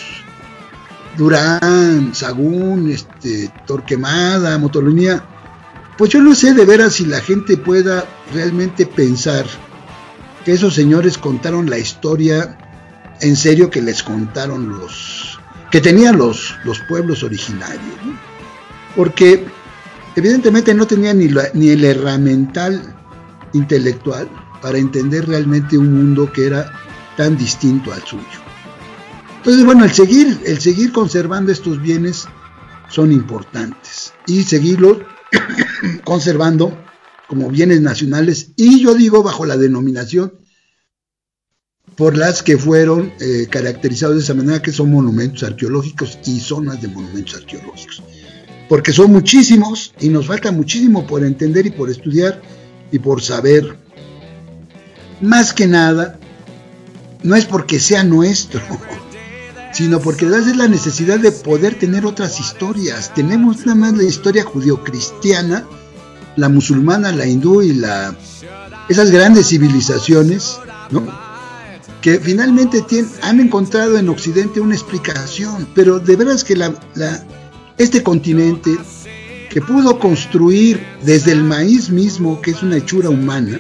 Durán, Sagún, este, Torquemada, Motolinía, pues yo no sé de veras si la gente pueda realmente pensar que esos señores contaron la historia en serio que les contaron los que tenían los, los pueblos originarios, ¿no? Porque evidentemente no tenían ni, la, ni el herramental intelectual para entender realmente un mundo que era tan distinto al suyo. Entonces, bueno, el seguir, el seguir conservando estos bienes son importantes, y seguirlos conservando como bienes nacionales, y yo digo bajo la denominación por las que fueron eh, caracterizados de esa manera, que son monumentos arqueológicos y zonas de monumentos arqueológicos, porque son muchísimos y nos falta muchísimo por entender y por estudiar y por saber. Más que nada, no es porque sea nuestro, sino porque es la necesidad de poder tener otras historias. Tenemos nada más la historia judio-cristiana, la musulmana, la hindú y la esas grandes civilizaciones, ¿no?, que finalmente tienen, han encontrado en Occidente una explicación, pero de veras que la, la, este continente, que pudo construir desde el maíz mismo, que es una hechura humana,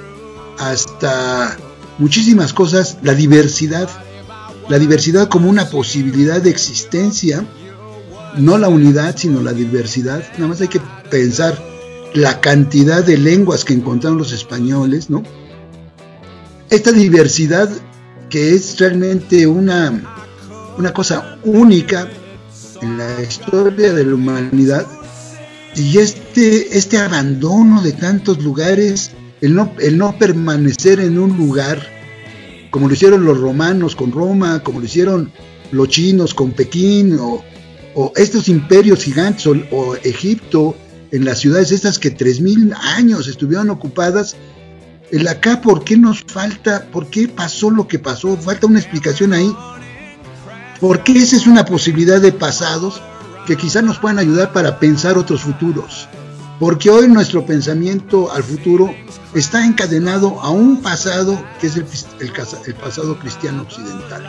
hasta muchísimas cosas, la diversidad, la diversidad como una posibilidad de existencia, no la unidad, sino la diversidad. Nada más hay que pensar la cantidad de lenguas que encontraron los españoles, ¿no? Esta diversidad que es realmente una, una cosa única en la historia de la humanidad, y este, este abandono de tantos lugares, el no, el no permanecer en un lugar, como lo hicieron los romanos con Roma, como lo hicieron los chinos con Pekín, o, o estos imperios gigantes, o, o Egipto, en las ciudades estas que tres mil años estuvieron ocupadas. El acá, ¿por qué nos falta? ¿Por qué pasó lo que pasó? Falta una explicación ahí. Porque esa es una posibilidad de pasados que quizás nos puedan ayudar para pensar otros futuros. Porque hoy nuestro pensamiento al futuro está encadenado a un pasado que es el, el, el pasado cristiano occidental.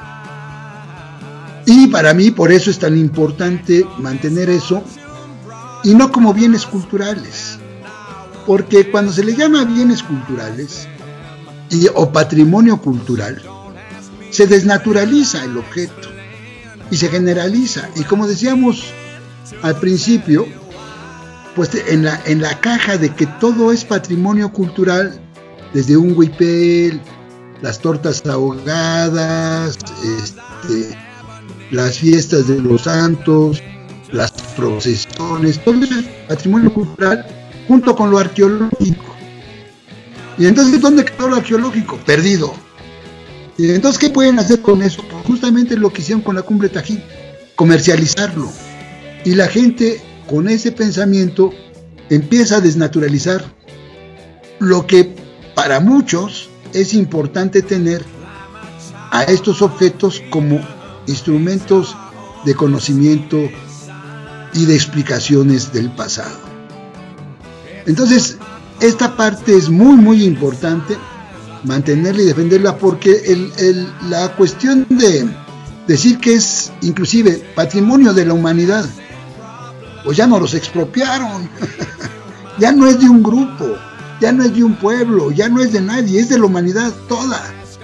Y para mí, por eso es tan importante mantener eso, y no como bienes culturales. Porque cuando se le llama bienes culturales y, o patrimonio cultural, se desnaturaliza el objeto y se generaliza. Y como decíamos al principio, pues en la, en la caja de que todo es patrimonio cultural, desde un huipel, las tortas ahogadas, este, las fiestas de los santos, las procesiones, todo eso es patrimonio cultural, junto con lo arqueológico. Y entonces, ¿dónde quedó lo arqueológico? Perdido. Y entonces, ¿qué pueden hacer con eso? Pues justamente lo que hicieron con la Cumbre Tajín, comercializarlo. Y la gente, con ese pensamiento, empieza a desnaturalizar lo que para muchos es importante tener a estos objetos como instrumentos de conocimiento y de explicaciones del pasado. Entonces, esta parte es muy, muy importante, mantenerla y defenderla, porque el, el, la cuestión de decir que es inclusive patrimonio de la humanidad, pues ya no los expropiaron, ya no es de un grupo, ya no es de un pueblo, ya no es de nadie, es de la humanidad toda.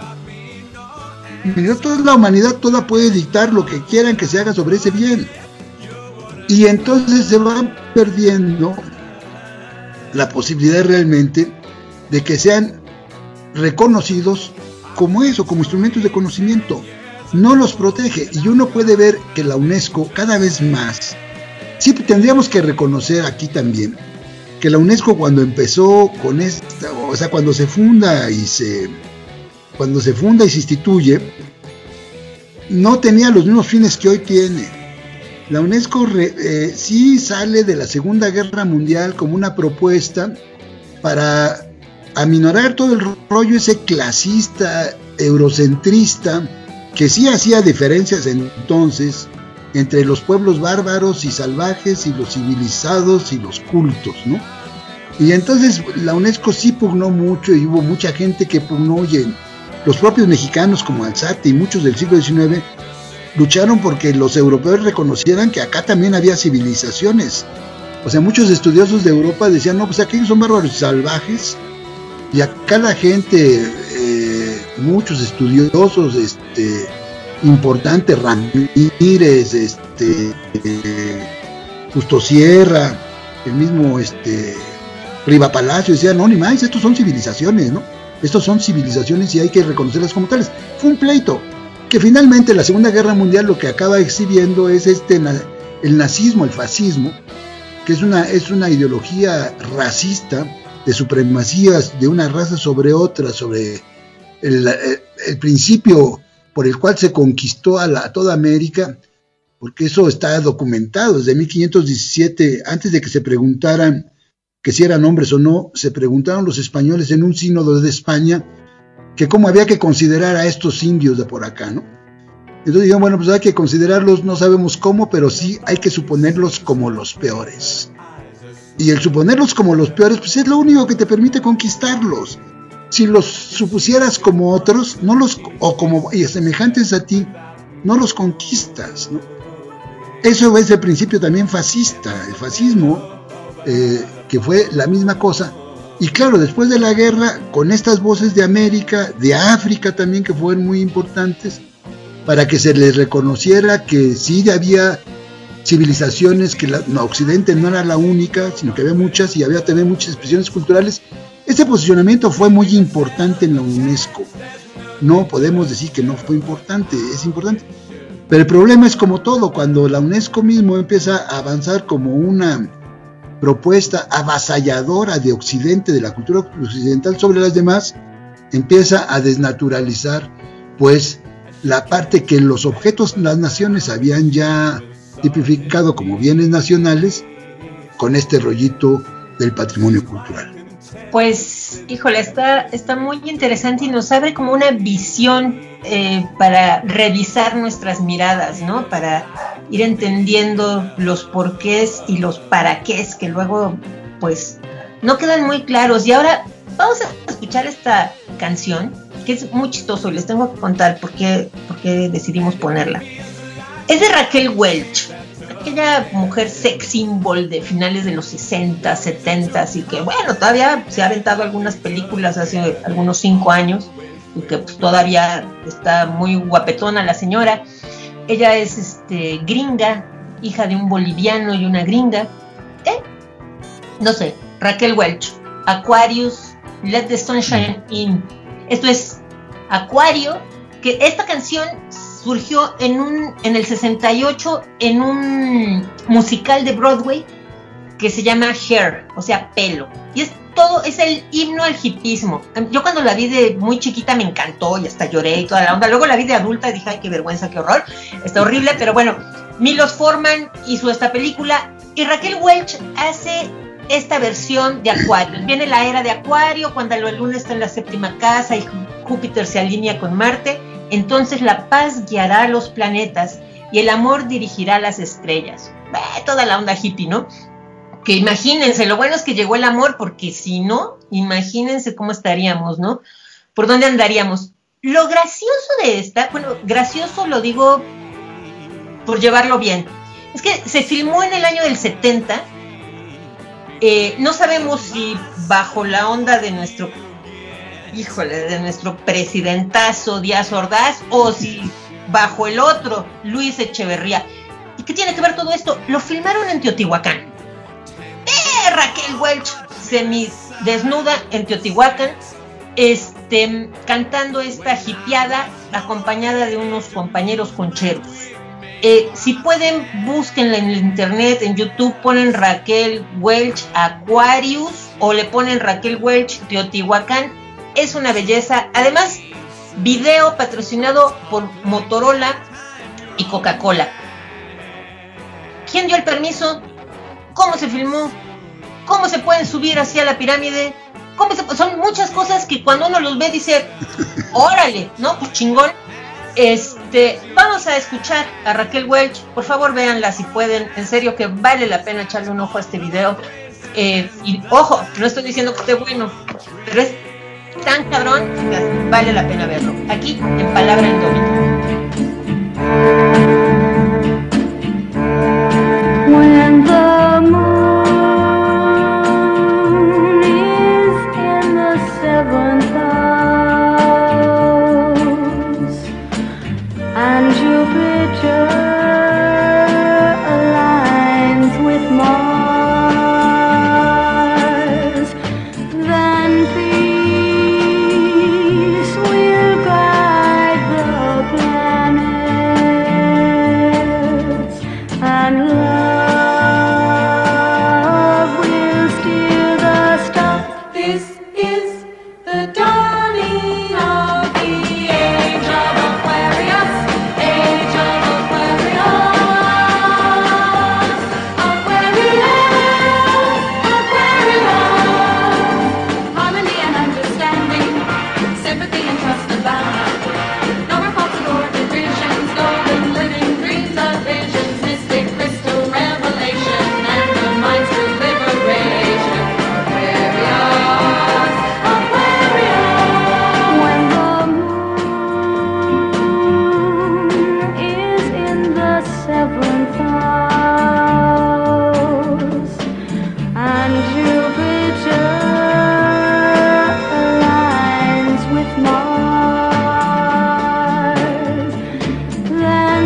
Y toda la humanidad toda puede dictar lo que quieran que se haga sobre ese bien. Y entonces se va perdiendo la posibilidad realmente de que sean reconocidos como eso, como instrumentos de conocimiento. No los protege, y uno puede ver que la UNESCO cada vez más, sí tendríamos que reconocer aquí también que la UNESCO, cuando empezó con esta, o sea, cuando se funda y se cuando se funda y se instituye, no tenía los mismos fines que hoy tiene. La UNESCO re, eh, sí sale de la Segunda Guerra Mundial como una propuesta para aminorar todo el rollo ese clasista, eurocentrista, que sí hacía diferencias entonces entre los pueblos bárbaros y salvajes y los civilizados y los cultos, ¿no? Y entonces la UNESCO sí pugnó mucho y hubo mucha gente que pugnó, oye, los propios mexicanos como Alzate y muchos del siglo diecinueve lucharon porque los europeos reconocieran que acá también había civilizaciones. O sea, muchos estudiosos de Europa decían, no, pues aquellos son bárbaros y salvajes, y acá la gente, eh, muchos estudiosos, este, importantes, Ramírez, este, eh, Justo Sierra, el mismo, este, Riva Palacio, decían, no, ni más, estos son civilizaciones, ¿no? Estos son civilizaciones y hay que reconocerlas como tales. Fue un pleito, que finalmente la Segunda Guerra Mundial lo que acaba exhibiendo es este, el nazismo, el fascismo, que es una, es una ideología racista, de supremacías de una raza sobre otra, sobre el, el, el principio por el cual se conquistó a, la, a toda América, porque eso está documentado desde mil quinientos diecisiete, antes de que se preguntaran que si eran hombres o no, se preguntaron los españoles en un sínodo de España que cómo había que considerar a estos indios de por acá, ¿no? Entonces dijeron, bueno, pues hay que considerarlos, no sabemos cómo, pero sí hay que suponerlos como los peores. Y el suponerlos como los peores, pues es lo único que te permite conquistarlos. Si los supusieras como otros, no los, o como y semejantes a ti, no los conquistas, ¿no? Eso es el principio también fascista, el fascismo, eh, que fue la misma cosa. Y claro, después de la guerra, con estas voces de América, de África también, que fueron muy importantes, para que se les reconociera que sí había civilizaciones, que la, no, Occidente no era la única, sino que había muchas, y había también muchas expresiones culturales. Ese posicionamiento fue muy importante en la UNESCO. No podemos decir que no fue importante, es importante. Pero el problema es como todo, cuando la UNESCO mismo empieza a avanzar como una propuesta avasalladora de Occidente, de la cultura occidental sobre las demás, empieza a desnaturalizar, pues, la parte que los objetos, las naciones habían ya tipificado como bienes nacionales, con este rollito del patrimonio cultural. Pues, híjole, está, está muy interesante y nos abre como una visión eh, para revisar nuestras miradas, ¿no? Para ir entendiendo los porqués y los para qués, que luego, pues, no quedan muy claros. Y ahora vamos a escuchar esta canción, que es muy chistoso, y les tengo que contar por qué, por qué decidimos ponerla. Es de Raquel Welch, aquella mujer sex symbol de finales de los sesenta, setenta, y que bueno, todavía se ha aventado algunas películas hace algunos cinco años, y que pues, todavía está muy guapetona la señora. Ella es este, gringa, hija de un boliviano y una gringa. ¿Eh? No sé, Raquel Welch, Aquarius, Let the Sunshine In. Esto es Acuario, que esta canción surgió en un en el sesenta y ocho en un musical de Broadway que se llama Hair, o sea, pelo. Y es todo, es el himno al hipismo. Yo cuando la vi de muy chiquita me encantó y hasta lloré y toda la onda. Luego la vi de adulta y dije, ay, qué vergüenza, qué horror. Está horrible, pero bueno, Milos Forman hizo esta película y Raquel Welch hace esta versión de Acuario. Viene la era de Acuario, cuando la luna está en la séptima casa y Júpiter se alinea con Marte. Entonces la paz guiará a los planetas y el amor dirigirá a las estrellas. Eh, toda la onda hippie, ¿no? Que imagínense, lo bueno es que llegó el amor, porque si no, imagínense cómo estaríamos, ¿no? ¿Por dónde andaríamos? Lo gracioso de esta, bueno, gracioso lo digo por llevarlo bien, es que se filmó en el año del setenta, eh, no sabemos si bajo la onda de nuestro, híjole, de nuestro presidentazo Díaz Ordaz, o si bajo el otro, Luis Echeverría. ¿Y qué tiene que ver todo esto? Lo filmaron en Teotihuacán. ¡Eh! Raquel Welch semi desnuda en Teotihuacán, este, cantando esta hipiada, acompañada de unos compañeros concheros. Eh, si pueden, búsquenla en el internet, en YouTube, ponen Raquel Welch Aquarius o le ponen Raquel Welch Teotihuacán. Es una belleza. Además, video patrocinado por Motorola, y Coca-Cola. ¿Quién dio el permiso? ¿Cómo se filmó? ¿Cómo se pueden subir hacia la pirámide? ¿Cómo se... Son muchas cosas que cuando uno los ve dice, órale, ¿no? Pues chingón. Este, vamos a escuchar a Raquel Welch. Por favor, véanla si pueden. En serio que vale la pena echarle un ojo a este video. Eh, y ojo, no estoy diciendo que esté bueno, pero es tan cabrón que vale la pena verlo. Aquí, en Palabra Indómita. When the moon is in the seventh house and Jupiter aligns with Mars, then peace will guide the planets and love will steer the stars. This is the dawning of the age of Aquarius, age of Aquarius, Aquarius, Aquarius. Harmony and understanding, sympathy and trust abound. No more false adored visions, golden living dreams of visions, mystic crystal revelation, and the mind's true liberation. Aquarius, Aquarius. When the moon is in the seventh house and Jupiter aligns with Mars, then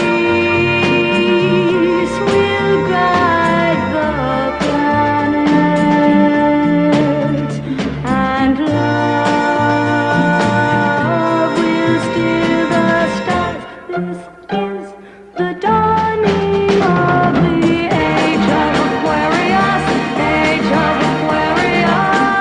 peace will guide the planets and love will steer the stars. This is the dawning of the age of Aquarius, age of Aquarius,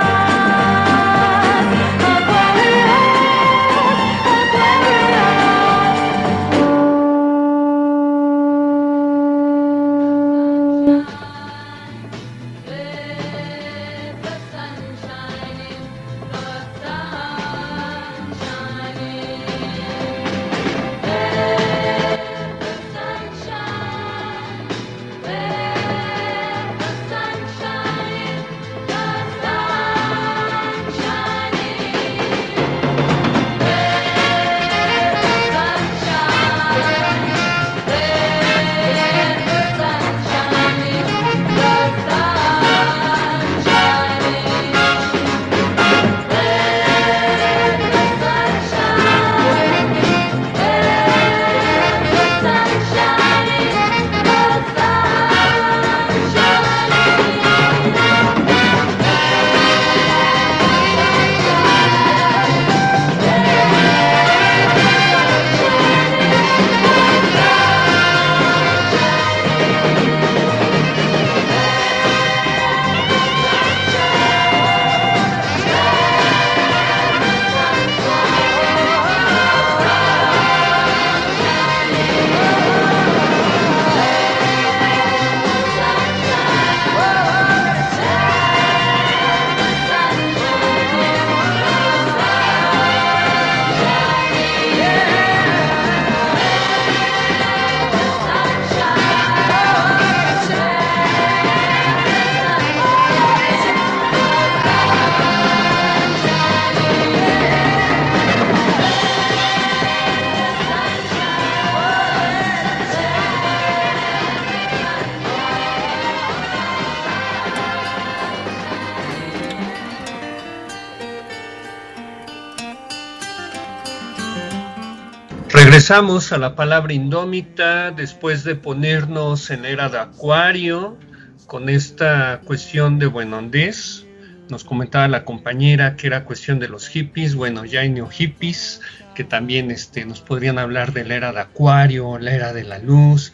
Regresamos a la palabra indómita después de ponernos en era de Acuario con esta cuestión de buenondés. Nos comentaba la compañera que era cuestión de los hippies. Bueno, ya hay neo-hippies que también este, nos podrían hablar de la era de Acuario, la era de la luz.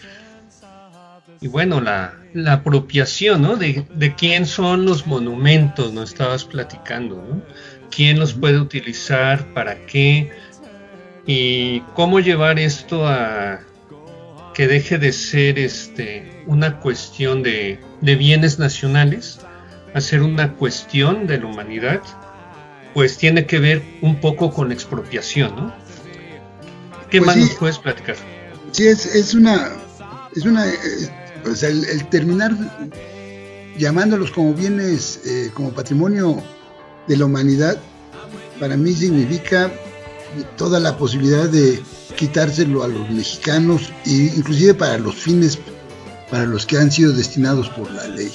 Y bueno, la, la apropiación, ¿no? De, de quién son los monumentos, nos estabas platicando, ¿no? ¿Quién los puede utilizar? ¿Para qué? Y cómo llevar esto a, que deje de ser este, una cuestión de, de bienes nacionales a ser una cuestión de la humanidad, pues tiene que ver un poco con expropiación, ¿no? ¿Qué Pues más sí. nos puedes platicar? Sí, es, es una, es una, eh, o sea, el, el terminar llamándolos como bienes, eh, como patrimonio de la humanidad, para mí significa toda la posibilidad de quitárselo a los mexicanos, e inclusive para los fines para los que han sido destinados por la ley.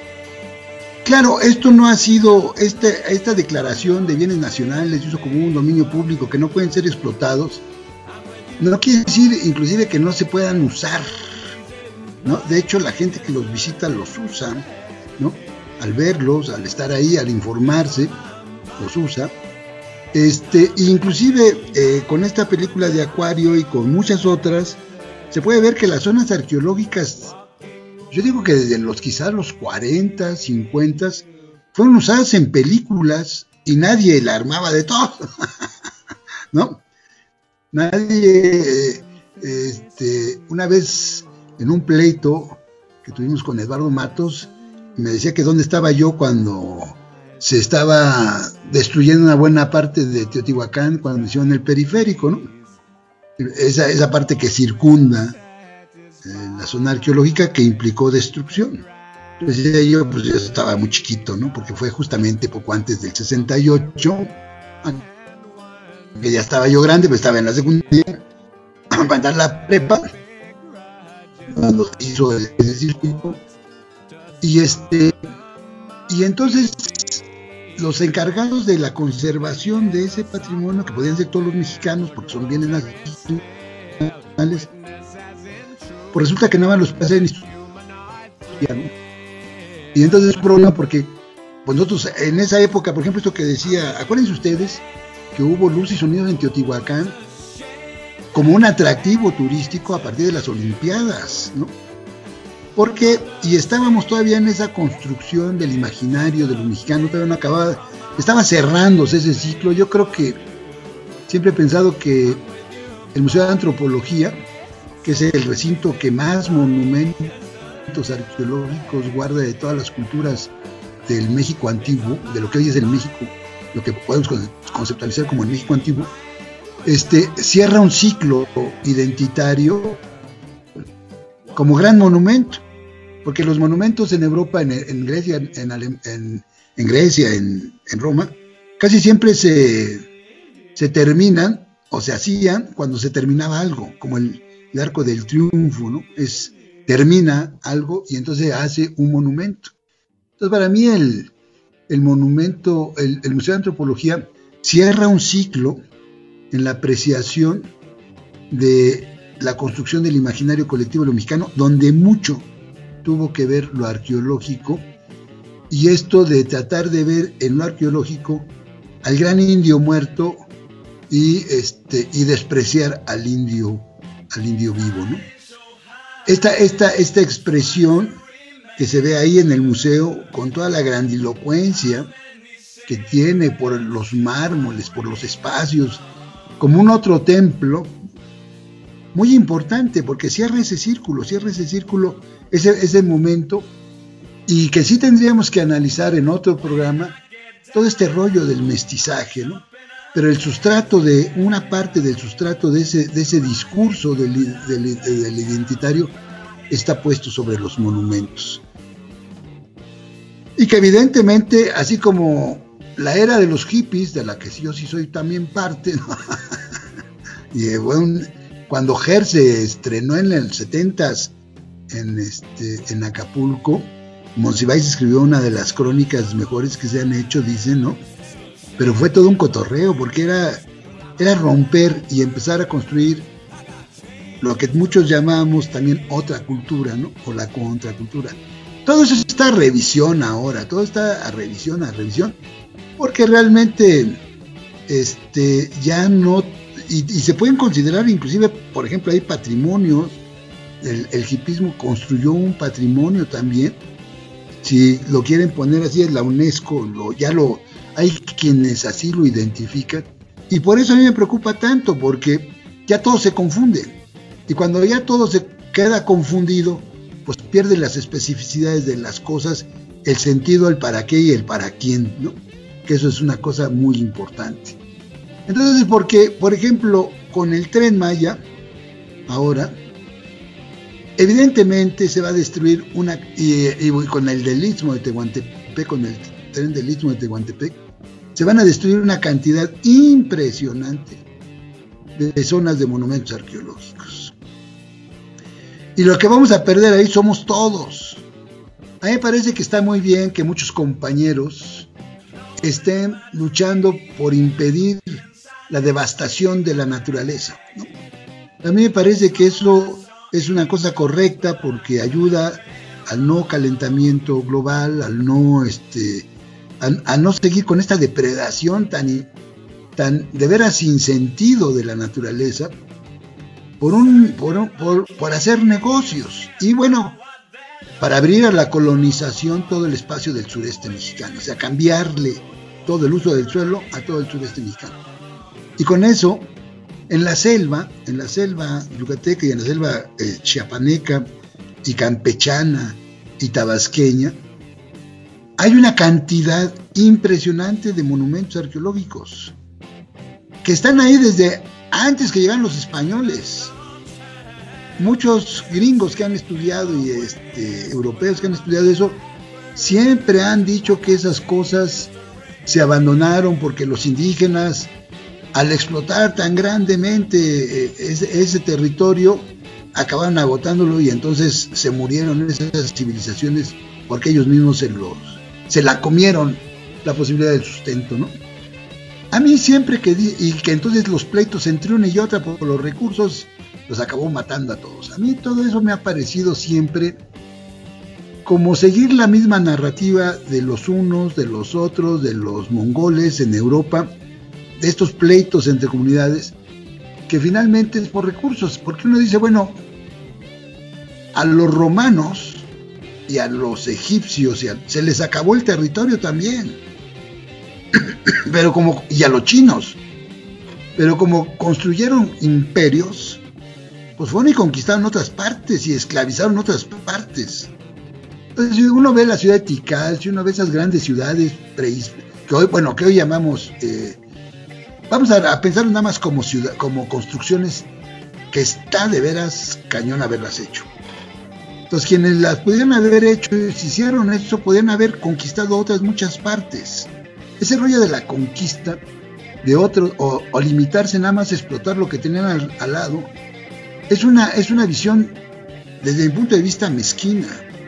Claro, esto no ha sido, este, esta declaración de bienes nacionales de uso común, un dominio público que no pueden ser explotados, no quiere decir inclusive que no se puedan usar, ¿no? De hecho, la gente que los visita los usa, ¿no? Al verlos, al estar ahí, al informarse, los usa. Este, inclusive eh, con esta película de Acuario y con muchas otras, se puede ver que las zonas arqueológicas, yo digo que desde los quizás los cuarenta, cincuenta, fueron usadas en películas y nadie la armaba de todo, ¿no? Nadie, este, una vez en un pleito que tuvimos con Eduardo Matos, me decía que dónde estaba yo cuando se estaba destruyendo una buena parte de Teotihuacán, cuando hicieron el periférico, ¿no? Esa, esa parte que circunda eh, la zona arqueológica que implicó destrucción. Entonces yo pues ya estaba muy chiquito, ¿no? Porque fue justamente poco antes del sesenta y ocho, que ya estaba yo grande, pues estaba en la secundaria, para dar la prepa, cuando se hizo ese circuito, y este, y entonces los encargados de la conservación de ese patrimonio, que podían ser todos los mexicanos, porque son bienes nacionales, pues resulta que nada más los pasan estudiar, ¿no? Y entonces es un problema porque pues nosotros en esa época, por ejemplo, esto que decía, acuérdense ustedes que hubo luz y sonido en Teotihuacán como un atractivo turístico a partir de las Olimpiadas, ¿no? Porque, y estábamos todavía en esa construcción del imaginario de los mexicanos, todavía no acababa, estaba cerrándose ese ciclo. Yo creo que siempre he pensado que el Museo de Antropología, que es el recinto que más monumentos arqueológicos guarda de todas las culturas del México antiguo, de lo que hoy es el México, lo que podemos conceptualizar como el México antiguo, este, cierra un ciclo identitario como gran monumento, porque los monumentos en Europa, en, en Grecia, en, en, en Grecia, en, en Roma, casi siempre se, se terminan o se hacían cuando se terminaba algo, como el, el Arco del Triunfo, ¿no? Es, termina algo y entonces hace un monumento. Entonces para mí el, el monumento, el, el Museo de Antropología cierra un ciclo en la apreciación de la construcción del imaginario colectivo de lo mexicano, donde mucho tuvo que ver lo arqueológico, y esto de tratar de ver en lo arqueológico al gran indio muerto y este y despreciar al indio al indio vivo, ¿no? Esta, esta, esta expresión que se ve ahí en el museo, con toda la grandilocuencia que tiene por los mármoles, por los espacios, como un otro templo, muy importante, porque cierra ese círculo, cierra ese círculo, ese, ese momento, y que sí tendríamos que analizar en otro programa todo este rollo del mestizaje, ¿no? Pero el sustrato de, una parte del sustrato de ese, de ese discurso del, del, del identitario está puesto sobre los monumentos. Y que evidentemente, así como la era de los hippies, de la que yo sí soy también parte, ¿no? Y bueno, cuando Ger se estrenó en el setentas en, este, en Acapulco, Monsiváis escribió una de las crónicas mejores que se han hecho, dice, ¿no? Pero fue todo un cotorreo, porque era, era romper y empezar a construir lo que muchos llamamos también otra cultura, ¿no? O la contracultura. Todo eso está a revisión ahora, todo está a revisión, a revisión, porque realmente este, ya no, y, y se pueden considerar inclusive, por ejemplo, hay patrimonios, el, el hipismo construyó un patrimonio también, si lo quieren poner así, es la UNESCO, lo, ya lo, hay quienes así lo identifican, y por eso a mí me preocupa tanto, porque ya todo se confunde, y cuando ya todo se queda confundido, pues pierde las especificidades de las cosas, el sentido, el para qué y el para quién, ¿no? Que eso es una cosa muy importante. Entonces, porque, por ejemplo, con el Tren Maya, ahora, evidentemente se va a destruir una, y, y con el del Istmo de Tehuantepec, con el tren del Istmo de Tehuantepec, se van a destruir una cantidad impresionante de zonas de monumentos arqueológicos. Y lo que vamos a perder ahí somos todos. A mí me parece que está muy bien que muchos compañeros estén luchando por impedir la devastación de la naturaleza, ¿no? A mí me parece que eso es una cosa correcta porque ayuda al no calentamiento global, al no este, a, a no seguir con esta depredación tan, tan de veras sin sentido de la naturaleza por un por, un, por, por hacer negocios y bueno, para abrir a la colonización todo el espacio del sureste mexicano, o sea, cambiarle todo el uso del suelo a todo el sureste mexicano. Y con eso, en la selva, en la selva yucateca y en la selva eh, chiapaneca y campechana y tabasqueña, hay una cantidad impresionante de monumentos arqueológicos que están ahí desde antes que llegaran los españoles. Muchos gringos que han estudiado y este, europeos que han estudiado eso, siempre han dicho que esas cosas se abandonaron porque los indígenas, al explotar tan grandemente eh, ese, ese territorio, acabaron agotándolo y entonces se murieron esas civilizaciones porque ellos mismos se, los, se la comieron la posibilidad del sustento, ¿no? A mí siempre que di, y que entonces los pleitos entre una y otra por los recursos los acabó matando a todos. A mí todo eso me ha parecido siempre como seguir la misma narrativa de los unos, de los otros, de los mongoles en Europa, de estos pleitos entre comunidades, que finalmente es por recursos, porque uno dice, bueno, a los romanos y a los egipcios y a, se les acabó el territorio también, pero como, y a los chinos, pero como construyeron imperios, pues fueron y conquistaron otras partes y esclavizaron otras partes. Entonces, si uno ve la ciudad de Tikal, si uno ve esas grandes ciudades que hoy, bueno, que hoy llamamos, eh, vamos a, a pensar nada más como ciudad, como construcciones que está de veras cañón haberlas hecho. Entonces, quienes las pudieran haber hecho, si hicieron eso, podían haber conquistado otras muchas partes. Ese rollo de la conquista de otros, o, o limitarse nada más a explotar lo que tenían al, al lado, es una, es una visión desde mi punto de vista mezquina.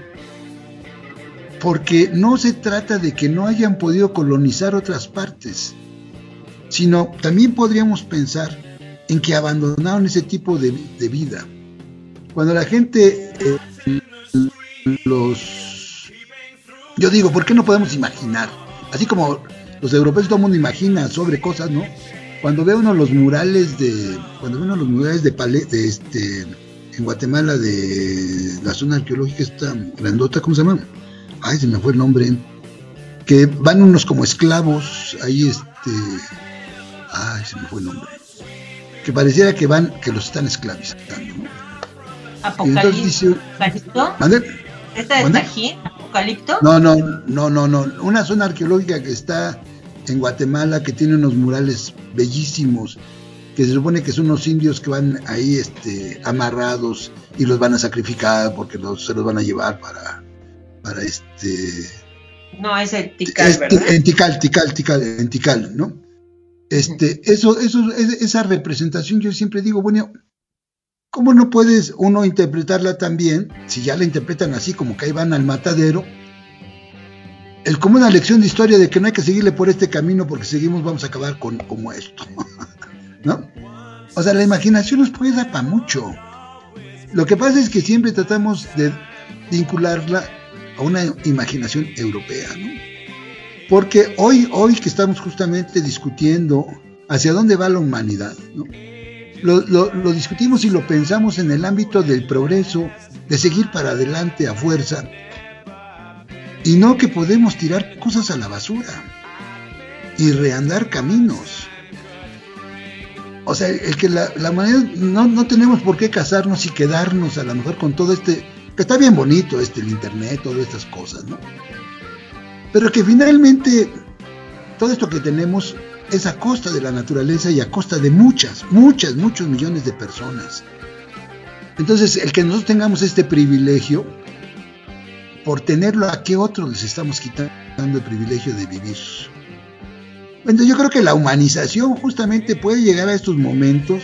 Porque no se trata de que no hayan podido colonizar otras partes, sino también podríamos pensar en que abandonaron ese tipo de, de vida. Cuando la gente, eh, los... Yo digo, ¿por qué no podemos imaginar? Así como los europeos, todo el mundo imagina sobre cosas, ¿no? Cuando ve uno los murales de... Cuando ve uno los murales de, Pale, de este... en Guatemala, de la zona arqueológica esta grandota, ¿cómo se llama? Ay, se me fue el nombre. Que van unos como esclavos, ahí este... Ay, se me fue el nombre. Que pareciera que van, que los están esclavizando, ¿no? ¿Apocalipto? ¿Mande? ¿Esta es Tajín? ¿Apocalipto? No, no, no, no, no. Una zona arqueológica que está en Guatemala, que tiene unos murales bellísimos, que se supone que son unos indios que van ahí este, amarrados y los van a sacrificar porque los, se los van a llevar para, para este... No, es el Tikal, es, ¿verdad? En Tikal, Tikal, Tikal, en Tikal, ¿no? Este, eso, eso, esa representación yo siempre digo, bueno, ¿cómo no puedes uno interpretarla también, si ya la interpretan así como que ahí van al matadero, el como una lección de historia de que no hay que seguirle por este camino porque seguimos vamos a acabar con como esto, ¿no? O sea, la imaginación nos puede dar para mucho. Lo que pasa es que siempre tratamos de vincularla a una imaginación europea, ¿no? Porque hoy, hoy que estamos justamente discutiendo hacia dónde va la humanidad, ¿no? Lo, lo, lo discutimos y lo pensamos en el ámbito del progreso, de seguir para adelante a fuerza, y no que podemos tirar cosas a la basura y reandar caminos. O o sea, el que la, la manera, no, no tenemos por qué casarnos y quedarnos a lo mejor con todo este, que está bien bonito este, el internet, todas estas cosas, ¿no? Pero que finalmente todo esto que tenemos es a costa de la naturaleza y a costa de muchas, muchas, muchos millones de personas. Entonces, el que nosotros tengamos este privilegio, por tenerlo, ¿a qué otros les estamos quitando el privilegio de vivir? Bueno, yo creo que la humanización justamente puede llegar a estos momentos.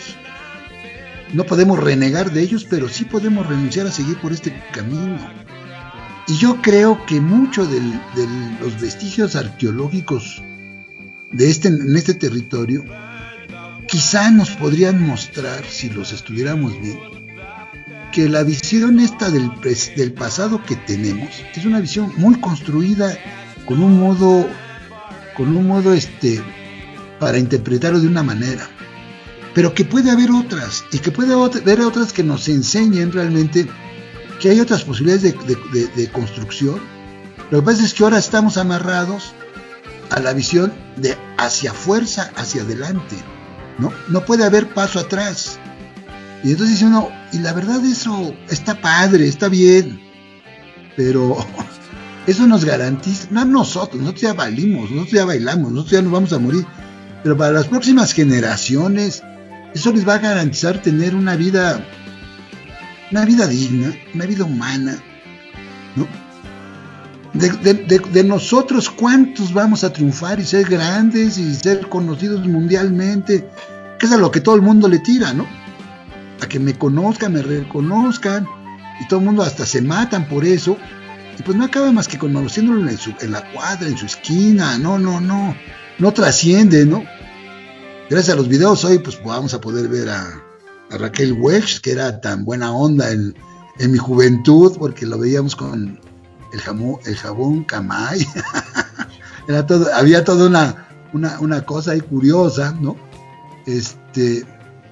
No podemos renegar de ellos, pero sí podemos renunciar a seguir por este camino. Y yo creo que mucho de los vestigios arqueológicos de este, en este territorio, quizá nos podrían mostrar, si los estudiáramos bien, que la visión esta del, del pasado que tenemos es una visión muy construida con un modo, con un modo este, para interpretarlo de una manera, pero que puede haber otras, y que puede haber otras que nos enseñen realmente que hay otras posibilidades de, de, de, de construcción. Lo que pasa es que ahora estamos amarrados a la visión de hacia fuerza, hacia adelante, ¿no? No puede haber paso atrás. Y entonces dice uno, y la verdad eso está padre, está bien, pero eso nos garantiza, no nosotros, nosotros ya valimos, nosotros ya bailamos, nosotros ya nos vamos a morir, pero para las próximas generaciones, eso les va a garantizar tener una vida, una vida digna, una vida humana, ¿no? De, de, de, de nosotros, ¿cuántos vamos a triunfar y ser grandes y ser conocidos mundialmente? Que es a lo que todo el mundo le tira, ¿no? A que me conozcan, me reconozcan, y todo el mundo hasta se matan por eso, y pues no acaba más que conociéndolo en, su, en la cuadra, en su esquina, no, no, no, no trasciende, ¿no? Gracias a los videos hoy, pues vamos a poder ver a, a Raquel Welch, que era tan buena onda en, en mi juventud, porque lo veíamos con el, jamón, el jabón Camay, era todo, había toda una, una, una cosa ahí curiosa, ¿no? Este...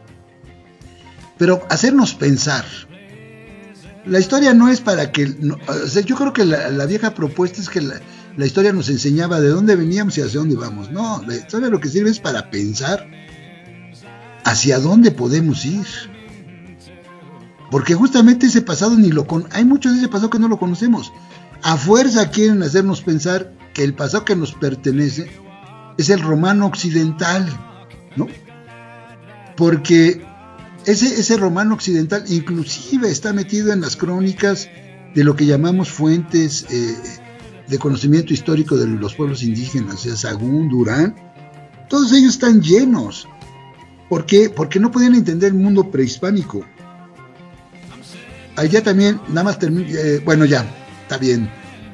Pero hacernos pensar. La historia no es para que... No, o sea, yo creo que la, la vieja propuesta es que la, la historia nos enseñaba de dónde veníamos y hacia dónde vamos. No, la historia lo que sirve es para pensar hacia dónde podemos ir. Porque justamente ese pasado ni lo con... Hay mucho de ese pasado que no lo conocemos. A fuerza quieren hacernos pensar que el pasado que nos pertenece es el romano occidental, ¿no? Porque... Ese, ese romano occidental inclusive está metido en las crónicas de lo que llamamos fuentes eh, de conocimiento histórico de los pueblos indígenas, o sea, Sahagún, Durán, todos ellos están llenos. ¿Por qué? Porque no podían entender el mundo prehispánico. Allá también, nada más termino, eh, bueno ya, está bien.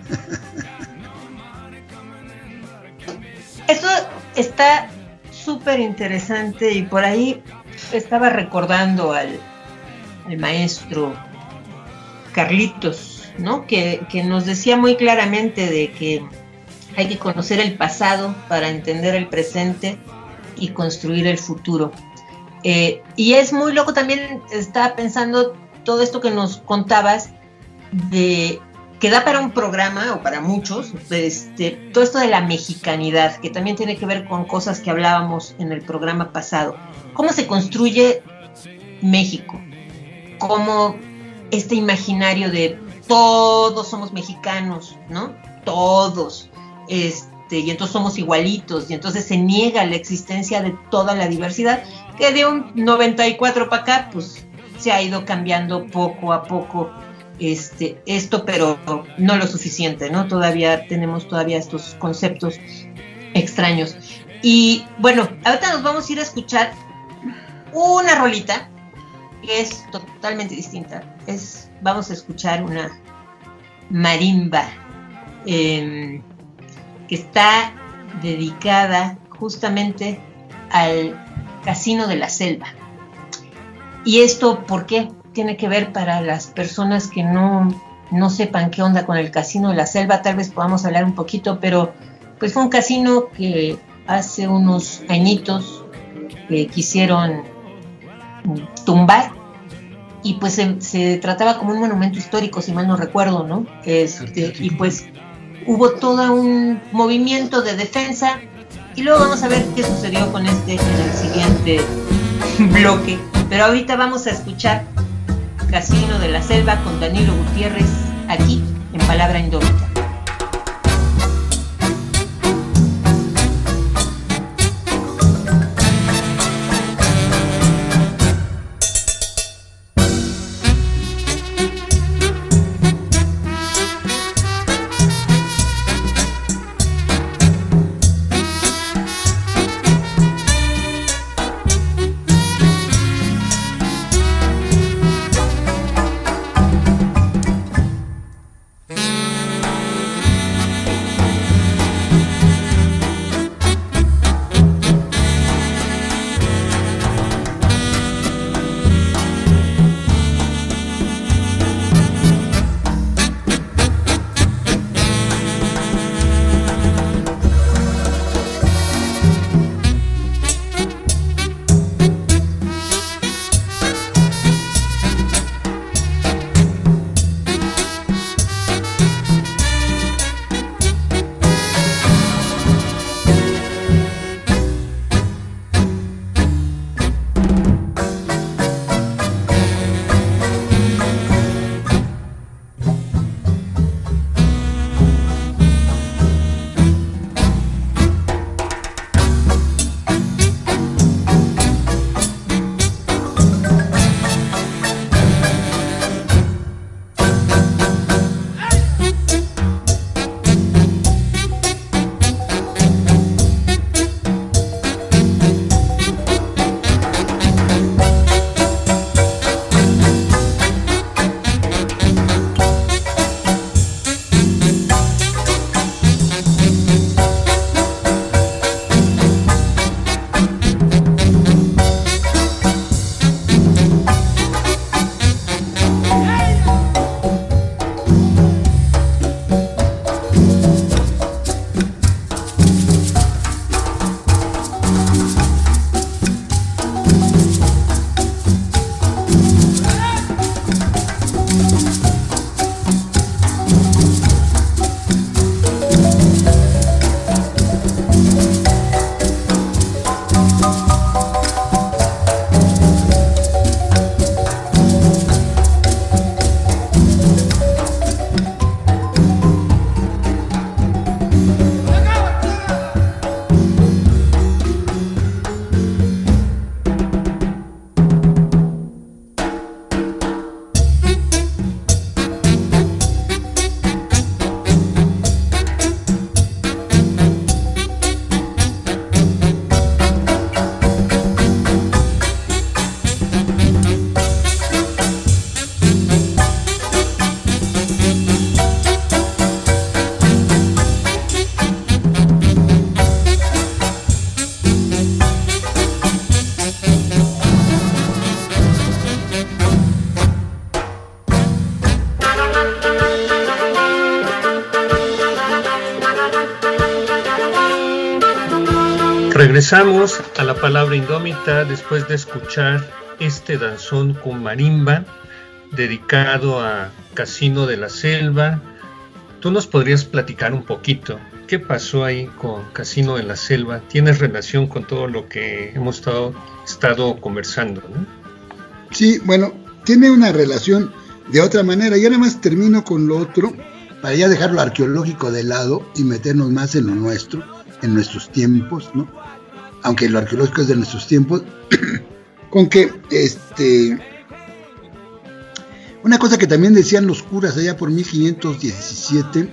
Eso está súper interesante y por ahí estaba recordando al, al maestro Carlitos, ¿no? Que, que nos decía muy claramente de que hay que conocer el pasado para entender el presente y construir el futuro. Eh, y es muy loco también, estaba pensando todo esto que nos contabas, de que da para un programa, o para muchos, este, todo esto de la mexicanidad, que también tiene que ver con cosas que hablábamos en el programa pasado. ¿Cómo se construye México? ¿Cómo este imaginario de todos somos mexicanos, ¿no? Todos, este, y entonces somos igualitos, y entonces se niega la existencia de toda la diversidad, que de un noventa y cuatro para acá, pues se ha ido cambiando poco a poco este, esto, pero no lo suficiente, ¿no? Todavía tenemos todavía estos conceptos extraños. Y bueno, ahorita nos vamos a ir a escuchar una rolita que es totalmente distinta. Es, vamos a escuchar una marimba eh, que está dedicada justamente al Casino de la Selva. ¿Y esto por qué? Tiene que ver para las personas que no, no sepan qué onda con el Casino de la Selva, tal vez podamos hablar un poquito, pero pues fue un casino que hace unos añitos eh, quisieron tumbar, y pues se, se trataba como un monumento histórico, si mal no recuerdo, ¿no? Este, y pues hubo todo un movimiento de defensa, y luego vamos a ver qué sucedió con este en el siguiente bloque. Pero ahorita vamos a escuchar Casino de la Selva con Danilo Gutiérrez aquí en Palabra Indómita. Regresamos a la Palabra Indómita después de escuchar este danzón con marimba dedicado a Casino de la Selva. ¿Tú nos podrías platicar un poquito qué pasó ahí con Casino de la Selva? ¿Tienes relación con todo lo que hemos estado, estado conversando, ¿no? Sí, bueno, tiene una relación de otra manera. Y ahora más termino con lo otro para ya dejar lo arqueológico de lado y meternos más en lo nuestro, en nuestros tiempos, ¿no? Aunque lo arqueológico es de nuestros tiempos, con que este una cosa que también decían los curas allá por mil quinientos diecisiete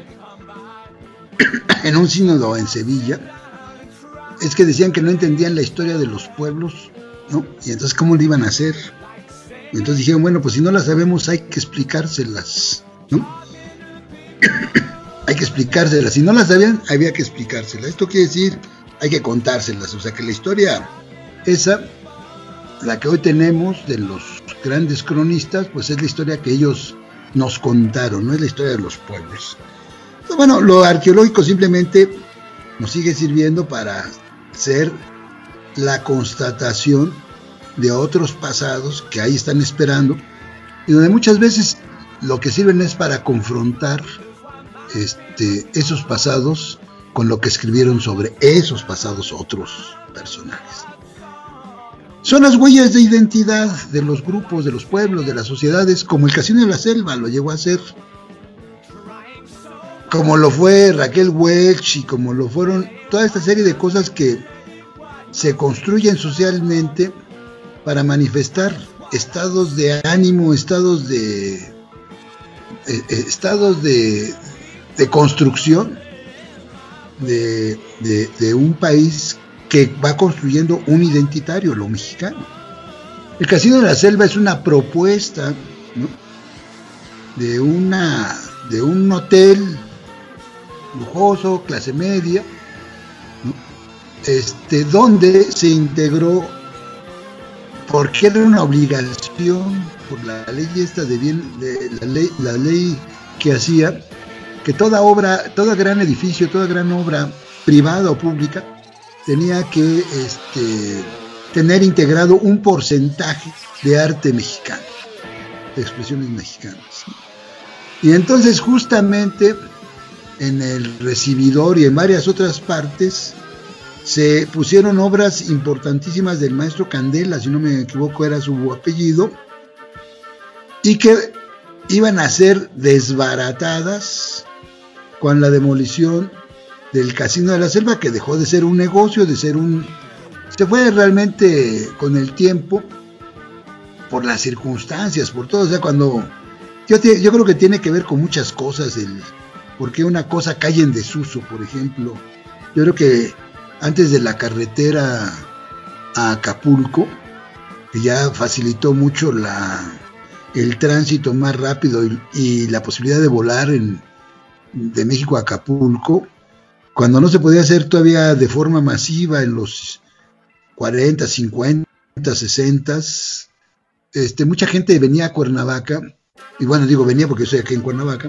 en un sínodo en Sevilla, es que decían que no entendían la historia de los pueblos, ¿no? Y entonces ¿cómo lo iban a hacer? Y entonces dijeron, bueno, pues si no las sabemos hay que explicárselas, ¿no? Hay que explicárselas, si no las sabían había que explicárselas. Esto quiere decir, hay que contárselas, o sea que la historia esa, la que hoy tenemos de los grandes cronistas, pues es la historia que ellos nos contaron, no es la historia de los pueblos. Entonces, bueno, lo arqueológico simplemente nos sigue sirviendo para ser la constatación de otros pasados que ahí están esperando, y donde muchas veces lo que sirven es para confrontar este, esos pasados con lo que escribieron sobre esos pasados otros personajes. son las huellas de identidad de los grupos, de los pueblos, de las sociedades, como el Casino de la Selva lo llegó a ser, como lo fue Raquel Welch y como lo fueron toda esta serie de cosas que se construyen socialmente para manifestar estados de ánimo, estados de eh, estados de, de construcción de, de, de un país que va construyendo un identitario, lo mexicano. El Casino de la Selva es una propuesta, ¿no?, de una de un hotel lujoso, clase media, ¿no?, este, donde se integró, porque era una obligación por la ley esta de bien, de la ley, la ley que hacía que toda obra, todo gran edificio, toda gran obra privada o pública tenía que este, tener integrado un porcentaje de arte mexicano, de expresiones mexicanas. Y entonces justamente en el Recibidor y en varias otras partes se pusieron obras importantísimas del maestro Candela, si no me equivoco era su apellido, y que iban a ser desbaratadas con la demolición del Casino de la Selva, que dejó de ser un negocio, de ser un... se fue realmente con el tiempo, por las circunstancias, por todo. O sea, cuando... Yo, te, yo creo que tiene que ver con muchas cosas, el por qué una cosa cae en desuso, por ejemplo. Yo creo que antes de la carretera a Acapulco, que ya facilitó mucho la, el tránsito más rápido y, y la posibilidad de volar en, de México a Acapulco, cuando no se podía hacer todavía de forma masiva en los cuarenta, cincuenta, sesenta, este, mucha gente venía a Cuernavaca, y bueno, digo venía porque estoy aquí en Cuernavaca,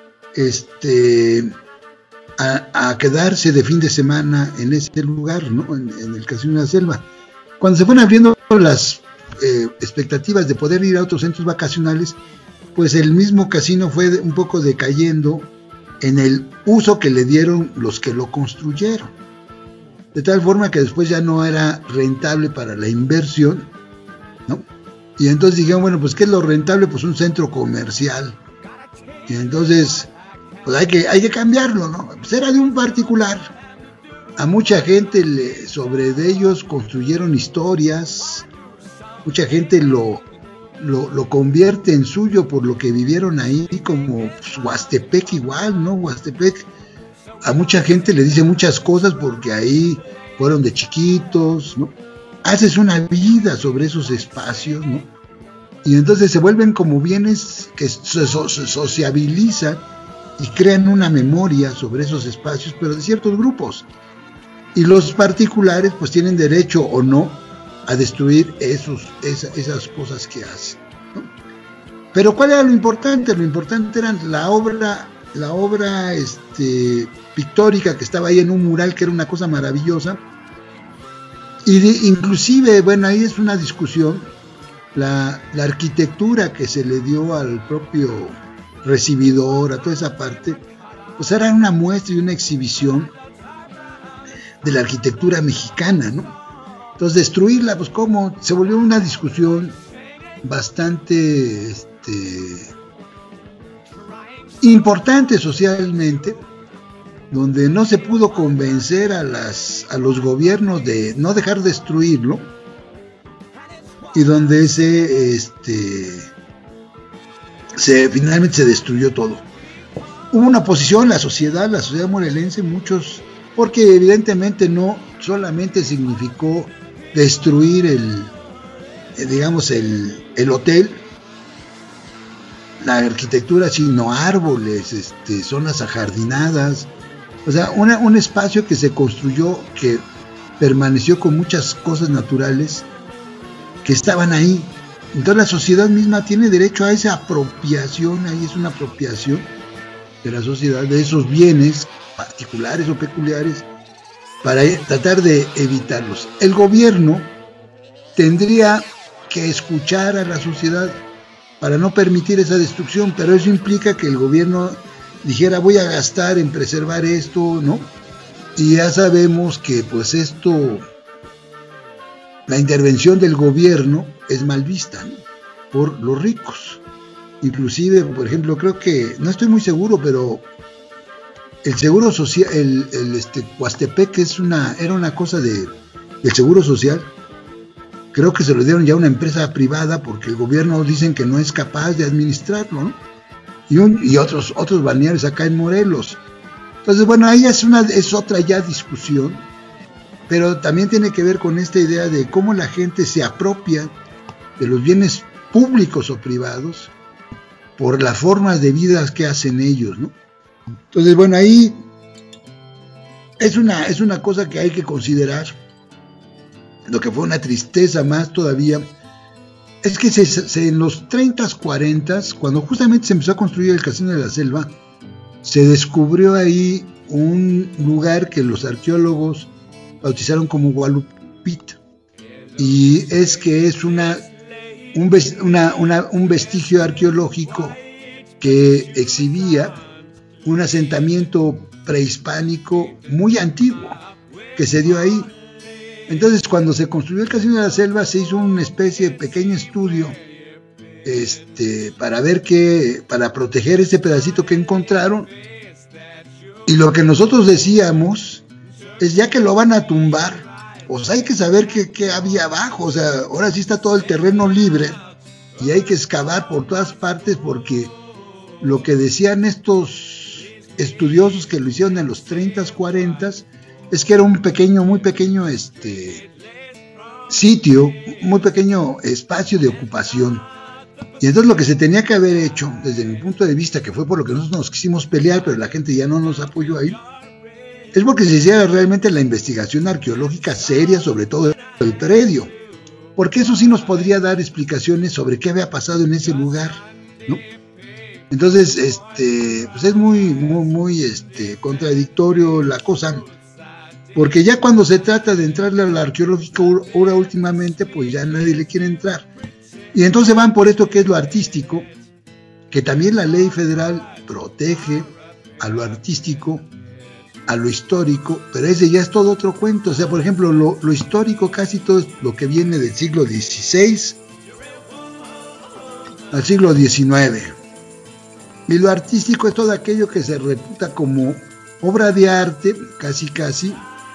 este, a, a quedarse de fin de semana en ese lugar, ¿no?, en, en el Casino de la Selva. Cuando se fueron abriendo las eh, expectativas de poder ir a otros centros vacacionales, pues el mismo casino fue un poco decayendo en el uso que le dieron los que lo construyeron, de tal forma que después ya no era rentable para la inversión, ¿no? Y entonces dijeron, bueno, pues ¿qué es lo rentable? Pues un centro comercial. Y entonces, pues hay que, hay que cambiarlo, ¿no? Pues era de un particular. A mucha gente le, sobre de ellos construyeron historias, mucha gente lo Lo, lo convierte en suyo por lo que vivieron ahí, como pues, Huastepec igual, ¿no? Huastepec a mucha gente le dice muchas cosas porque ahí fueron de chiquitos, ¿no? Haces una vida sobre esos espacios, ¿no? Y entonces se vuelven como bienes que se, so, se sociabilizan y crean una memoria sobre esos espacios, pero de ciertos grupos. Y los particulares pues tienen derecho o no a destruir esos, esa, esas cosas que hacen, ¿no? Pero ¿cuál era lo importante? Lo importante era la obra, la obra este, pictórica que estaba ahí en un mural, que era una cosa maravillosa. Y de, inclusive, bueno, ahí es una discusión, la, la arquitectura que se le dio al propio Recibidor, a toda esa parte, pues era una muestra y una exhibición de la arquitectura mexicana, ¿no? Entonces destruirla, pues cómo, se volvió una discusión bastante este, importante socialmente, donde no se pudo convencer a, las, a los gobiernos de no dejar destruirlo, y donde se, este, se finalmente se destruyó todo. Hubo una oposición, la sociedad, la sociedad morelense, muchos, porque evidentemente no solamente significó destruir el, digamos, el, el hotel, la arquitectura, sino árboles, este, zonas ajardinadas, o sea, una, un espacio que se construyó, que permaneció con muchas cosas naturales que estaban ahí. Entonces la sociedad misma tiene derecho a esa apropiación, ahí es una apropiación de la sociedad, de esos bienes particulares o peculiares, para tratar de evitarlos. El gobierno tendría que escuchar a la sociedad para no permitir esa destrucción, pero eso implica que el gobierno dijera voy a gastar en preservar esto, ¿no? Y ya sabemos que pues esto la intervención del gobierno es mal vista, ¿no?, por los ricos. Inclusive, por ejemplo, creo que, no estoy muy seguro, pero el seguro social, el, el este, Huastepec es una, era una cosa de, del seguro social. Creo que se lo dieron ya a una empresa privada porque el gobierno dicen que no es capaz de administrarlo, ¿no? Y, un, y otros, otros balnearios acá en Morelos. Entonces, bueno, ahí es, una, es otra ya discusión, pero también tiene que ver con esta idea de cómo la gente se apropia de los bienes públicos o privados por las formas de vida que hacen ellos, ¿no? Entonces, bueno, ahí es una, es una cosa que hay que considerar. Lo que fue una tristeza más todavía es que se, se, en los treinta, cuarenta, cuando justamente se empezó a construir el Casino de la Selva, se descubrió ahí un lugar que los arqueólogos bautizaron como Gualupit, y es que es una, un, una, una, un vestigio arqueológico que exhibía un asentamiento prehispánico muy antiguo que se dio ahí. Entonces, cuando se construyó el Casino de la Selva, se hizo una especie de pequeño estudio este, para ver qué, para proteger ese pedacito que encontraron. Y lo que nosotros decíamos es, ya que lo van a tumbar, pues hay que saber qué, qué había abajo. O sea, ahora sí está todo el terreno libre y hay que excavar por todas partes, porque lo que decían estos estudiosos que lo hicieron en los treinta, cuarenta, es que era un pequeño, muy pequeño este sitio, muy pequeño espacio de ocupación. Y entonces lo que se tenía que haber hecho, desde mi punto de vista, que fue por lo que nosotros nos quisimos pelear, pero la gente ya no nos apoyó ahí, es porque se hiciera realmente la investigación arqueológica seria sobre todo el predio, porque eso sí nos podría dar explicaciones sobre qué había pasado en ese lugar, ¿no? Entonces, este, pues es muy, muy, muy este, contradictorio la cosa, porque ya cuando se trata de entrarle al arqueológico ahora últimamente, pues ya nadie le quiere entrar. Y entonces van por esto que es lo artístico, que también la ley federal protege a lo artístico, a lo histórico, pero ese ya es todo otro cuento. O sea, por ejemplo, lo, lo histórico casi todo es lo que viene del siglo dieciséis al siglo diecinueve. Y lo artístico es todo aquello que se reputa como obra de arte, casi casi,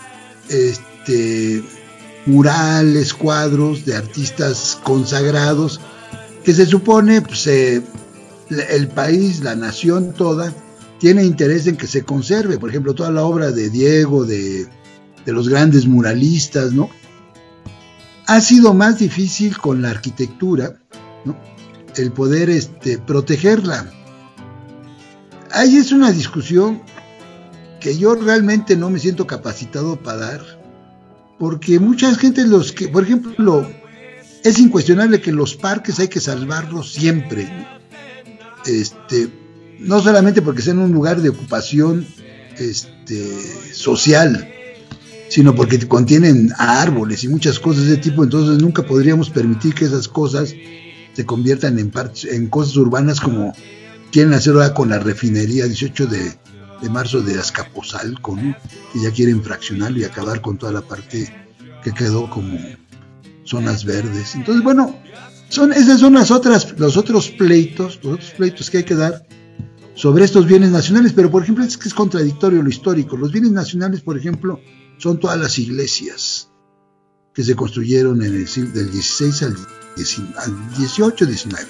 este, murales, cuadros de artistas consagrados, que se supone, pues, eh, el país, la nación toda, tiene interés en que se conserve. Por ejemplo, toda la obra de Diego, de, de los grandes muralistas, ¿no? Ha sido más difícil con la arquitectura, ¿no?, el poder este, protegerla. Ahí es una discusión que yo realmente no me siento capacitado para dar, porque mucha gente, los que, por ejemplo, es incuestionable que los parques hay que salvarlos siempre, este, no solamente porque sean un lugar de ocupación este, social, sino porque contienen árboles y muchas cosas de ese tipo. Entonces nunca podríamos permitir que esas cosas se conviertan en, en cosas urbanas, como quieren hacer ahora con la refinería dieciocho de marzo de Azcapotzalco, ¿no?, que ya quieren fraccionarlo y acabar con toda la parte que quedó como zonas verdes. Entonces, bueno, son esas son las otras, los otros pleitos, los otros pleitos que hay que dar sobre estos bienes nacionales. Pero, por ejemplo, es que es contradictorio lo histórico. Los bienes nacionales, por ejemplo, son todas las iglesias que se construyeron en el siglo del dieciséis al dieciocho, diecinueve.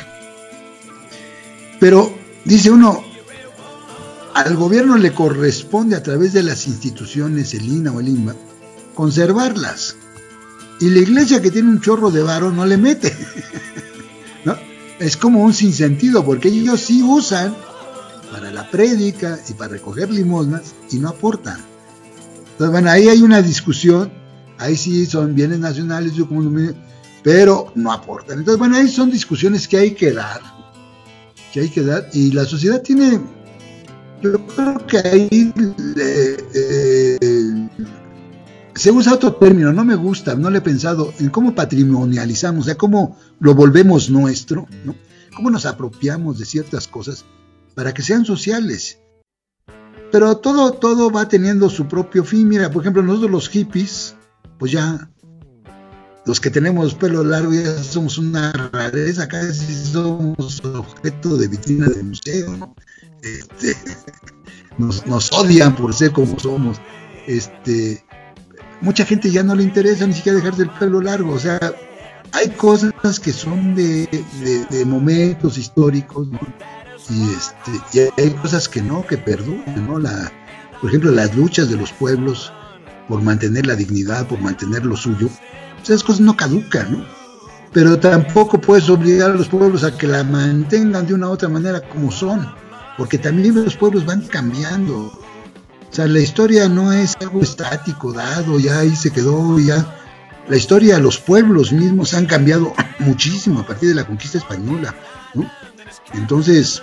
Pero dice uno, al gobierno le corresponde, a través de las instituciones, el I N A o el I N B A, conservarlas. Y la iglesia, que tiene un chorro de varo, no le mete. ¿No? Es como un sinsentido, porque ellos sí usan para la prédica y para recoger limosnas y no aportan. Entonces, bueno, ahí hay una discusión. Ahí sí son bienes nacionales, pero no aportan. Entonces, bueno, ahí son discusiones que hay que dar. Que hay que dar. Y la sociedad tiene... Yo creo que ahí eh, eh, se usa otro término, no me gusta, no le he pensado en cómo patrimonializamos, o sea, cómo lo volvemos nuestro, ¿no? Cómo nos apropiamos de ciertas cosas para que sean sociales. Pero todo, todo va teniendo su propio fin. Mira, por ejemplo, nosotros los hippies, pues ya los que tenemos pelo largo ya somos una rareza, casi somos objeto de vitrina de museo, ¿no? Este, nos, nos odian por ser como somos. Este, mucha gente ya no le interesa ni siquiera dejarse el pelo largo, o sea, hay cosas que son de, de, de momentos históricos, ¿no? Y, este, y hay cosas que no, que perduran, ¿no? La, por ejemplo, las luchas de los pueblos por mantener la dignidad, por mantener lo suyo, esas cosas no caducan, ¿no? Pero tampoco puedes obligar a los pueblos a que la mantengan de una u otra manera como son, porque también los pueblos van cambiando. O sea, la historia no es algo estático, dado, ya ahí se quedó, ya. La historia, los pueblos mismos han cambiado muchísimo a partir de la conquista española, ¿no? Entonces,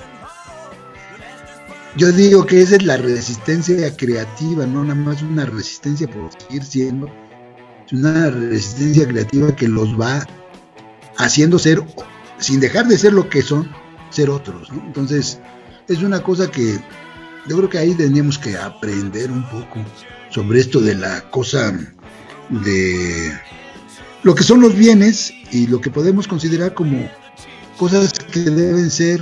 yo digo que esa es la resistencia creativa, no nada más una resistencia por seguir siendo, es una resistencia creativa que los va haciendo ser, sin dejar de ser lo que son, ser otros, ¿no? Entonces, es una cosa que yo creo que ahí teníamos que aprender un poco sobre esto de la cosa de lo que son los bienes y lo que podemos considerar como cosas que deben ser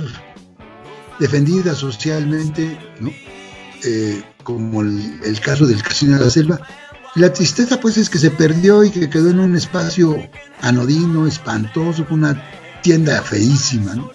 defendidas socialmente, ¿no? Eh, como el, el caso del Casino de la Selva. La tristeza pues es que se perdió y que quedó en un espacio anodino, espantoso, con una tienda feísima, ¿no?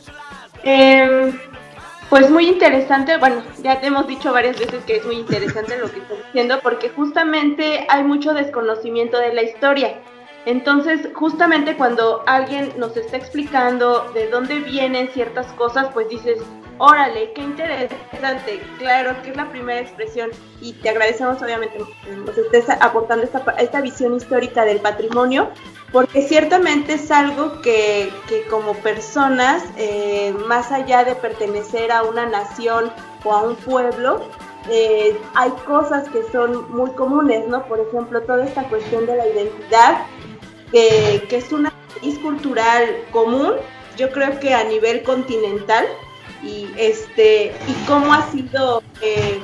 Eh, pues muy interesante, bueno, ya te hemos dicho varias veces que es muy interesante lo que estás diciendo, porque justamente hay mucho desconocimiento de la historia. Entonces, justamente cuando alguien nos está explicando de dónde vienen ciertas cosas, pues dices, órale, qué interesante, claro que es la primera expresión, y te agradecemos obviamente que nos estés aportando esta, esta visión histórica del patrimonio, porque ciertamente es algo que, que como personas, eh, más allá de pertenecer a una nación o a un pueblo, eh, hay cosas que son muy comunes, ¿no? Por ejemplo, toda esta cuestión de la identidad, que, que es una raíz cultural común, yo creo que a nivel continental, y este y cómo ha sido eh,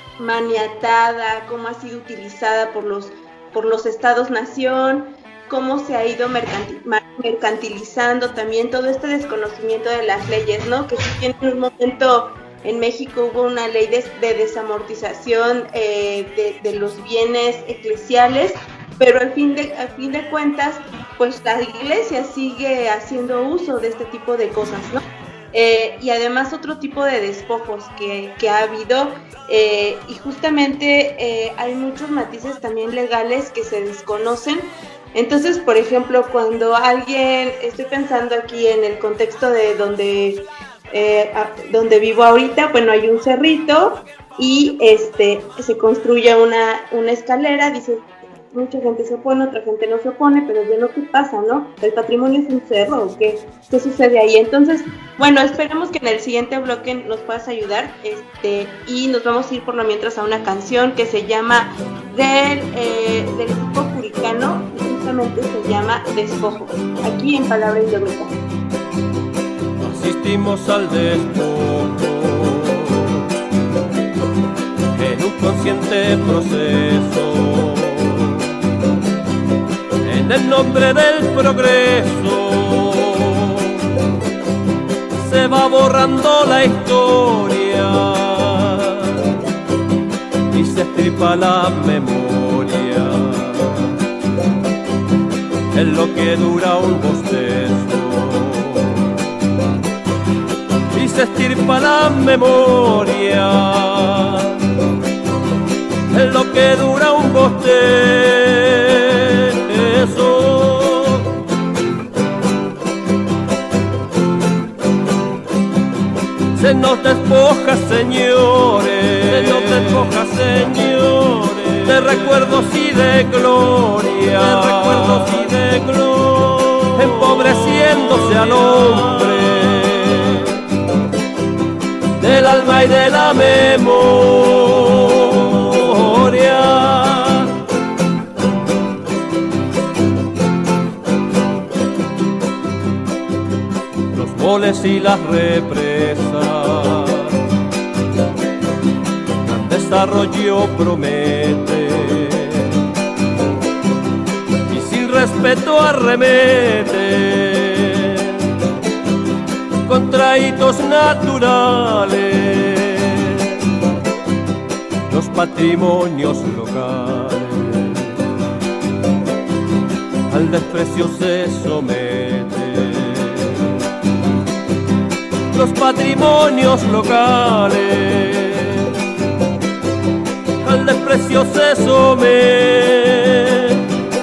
maniatada, cómo ha sido utilizada por los por los estados-nación, cómo se ha ido mercantil, mercantilizando también todo este desconocimiento de las leyes, ¿no? Que si en un momento en México hubo una ley de, de desamortización eh, de, de los bienes eclesiales, pero al fin de al fin de cuentas, pues la iglesia sigue haciendo uso de este tipo de cosas, ¿no? Eh, y además otro tipo de despojos que, que ha habido, eh, y justamente eh, hay muchos matices también legales que se desconocen. Entonces, por ejemplo, cuando alguien, estoy pensando aquí en el contexto de donde, eh, a, donde vivo ahorita, bueno, hay un cerrito y este se construye una, una escalera, dice, mucha gente se opone, otra gente no se opone, pero bueno, ¿qué pasa, no? ¿El patrimonio es un cerro o qué? ¿Qué sucede ahí? Entonces, bueno, esperemos que en el siguiente bloque nos puedas ayudar, este, y nos vamos a ir por lo mientras a una canción que se llama del, eh, del grupo Curicano, y justamente se llama Despojo, aquí en Palabra Indómita. Asistimos al despojo en un consciente proceso, en el nombre del progreso se va borrando la historia y se estripa la memoria, en lo que dura un bostezo, y se estirpa la memoria, en lo que dura un bostezo. Se nos despoja, señores, se nos despoja, señores, de recuerdos y de gloria, de recuerdos y de gloria, empobreciéndose al hombre del alma y de la memoria. Los moles y las represas, gran desarrollo promete, y sin respeto arremete contra hitos naturales, los patrimonios locales al desprecio se somete. Los patrimonios locales al desprecio se somete.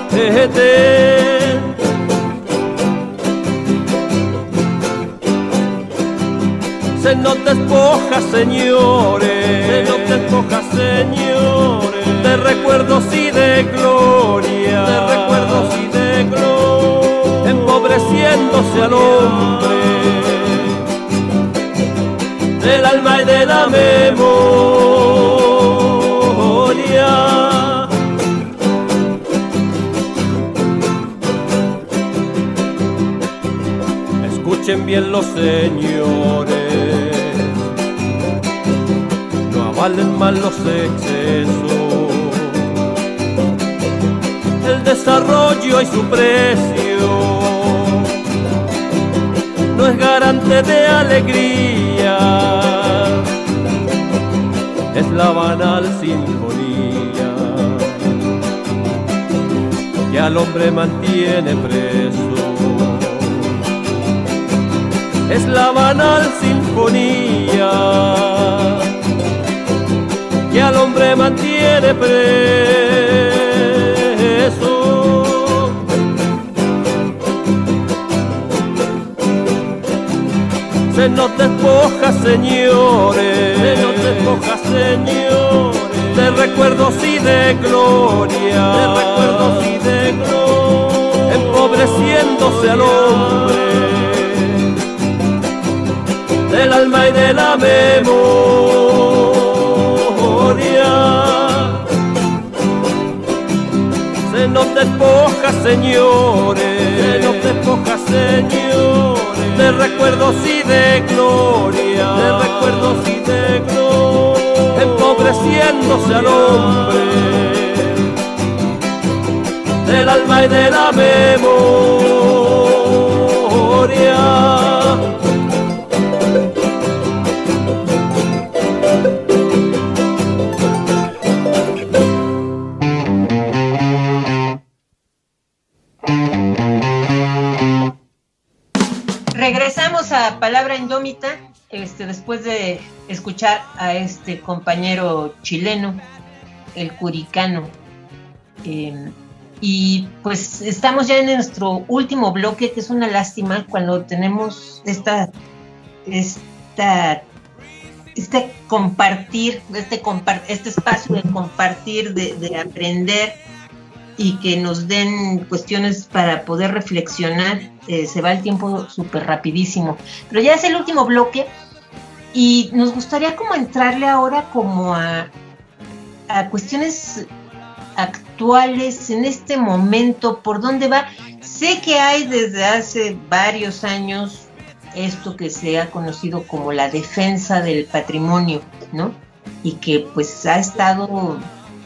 Se nos despoja, señores, se nos despoja, señores, de recuerdos y de gloria, de recuerdos y de gloria, empobreciéndose al hombre del alma y de la memoria. Escuchen bien los señores, no avalen mal los excesos, el desarrollo y su precio no es garante de alegría, es la banal sinfonía que al hombre mantiene preso. Es la banal sinfonía que al hombre mantiene preso. Se nos despoja, señores, se nos despoja, señores, de recuerdos y de gloria, de recuerdos y de gloria, empobreciéndose al hombre del alma y de la memoria. Se nos despoja, señores, se nos despoja, señores, de recuerdos y de gloria, de recuerdos y de gloria, empobreciéndose al hombre del alma y de la memoria. Regresamos a Palabra Indómita, este, después de escuchar a este compañero chileno, el Curicano. Eh, y pues estamos ya en nuestro último bloque, que es una lástima cuando tenemos esta, esta, este compartir, este, compart, este espacio de compartir, de, de aprender, y que nos den cuestiones para poder reflexionar. Eh, se va el tiempo súper rapidísimo, pero ya es el último bloque y nos gustaría como entrarle ahora como a, a cuestiones actuales en este momento, por dónde va. Sé que hay desde hace varios años esto que se ha conocido como la defensa del patrimonio, ¿no? Y que pues ha estado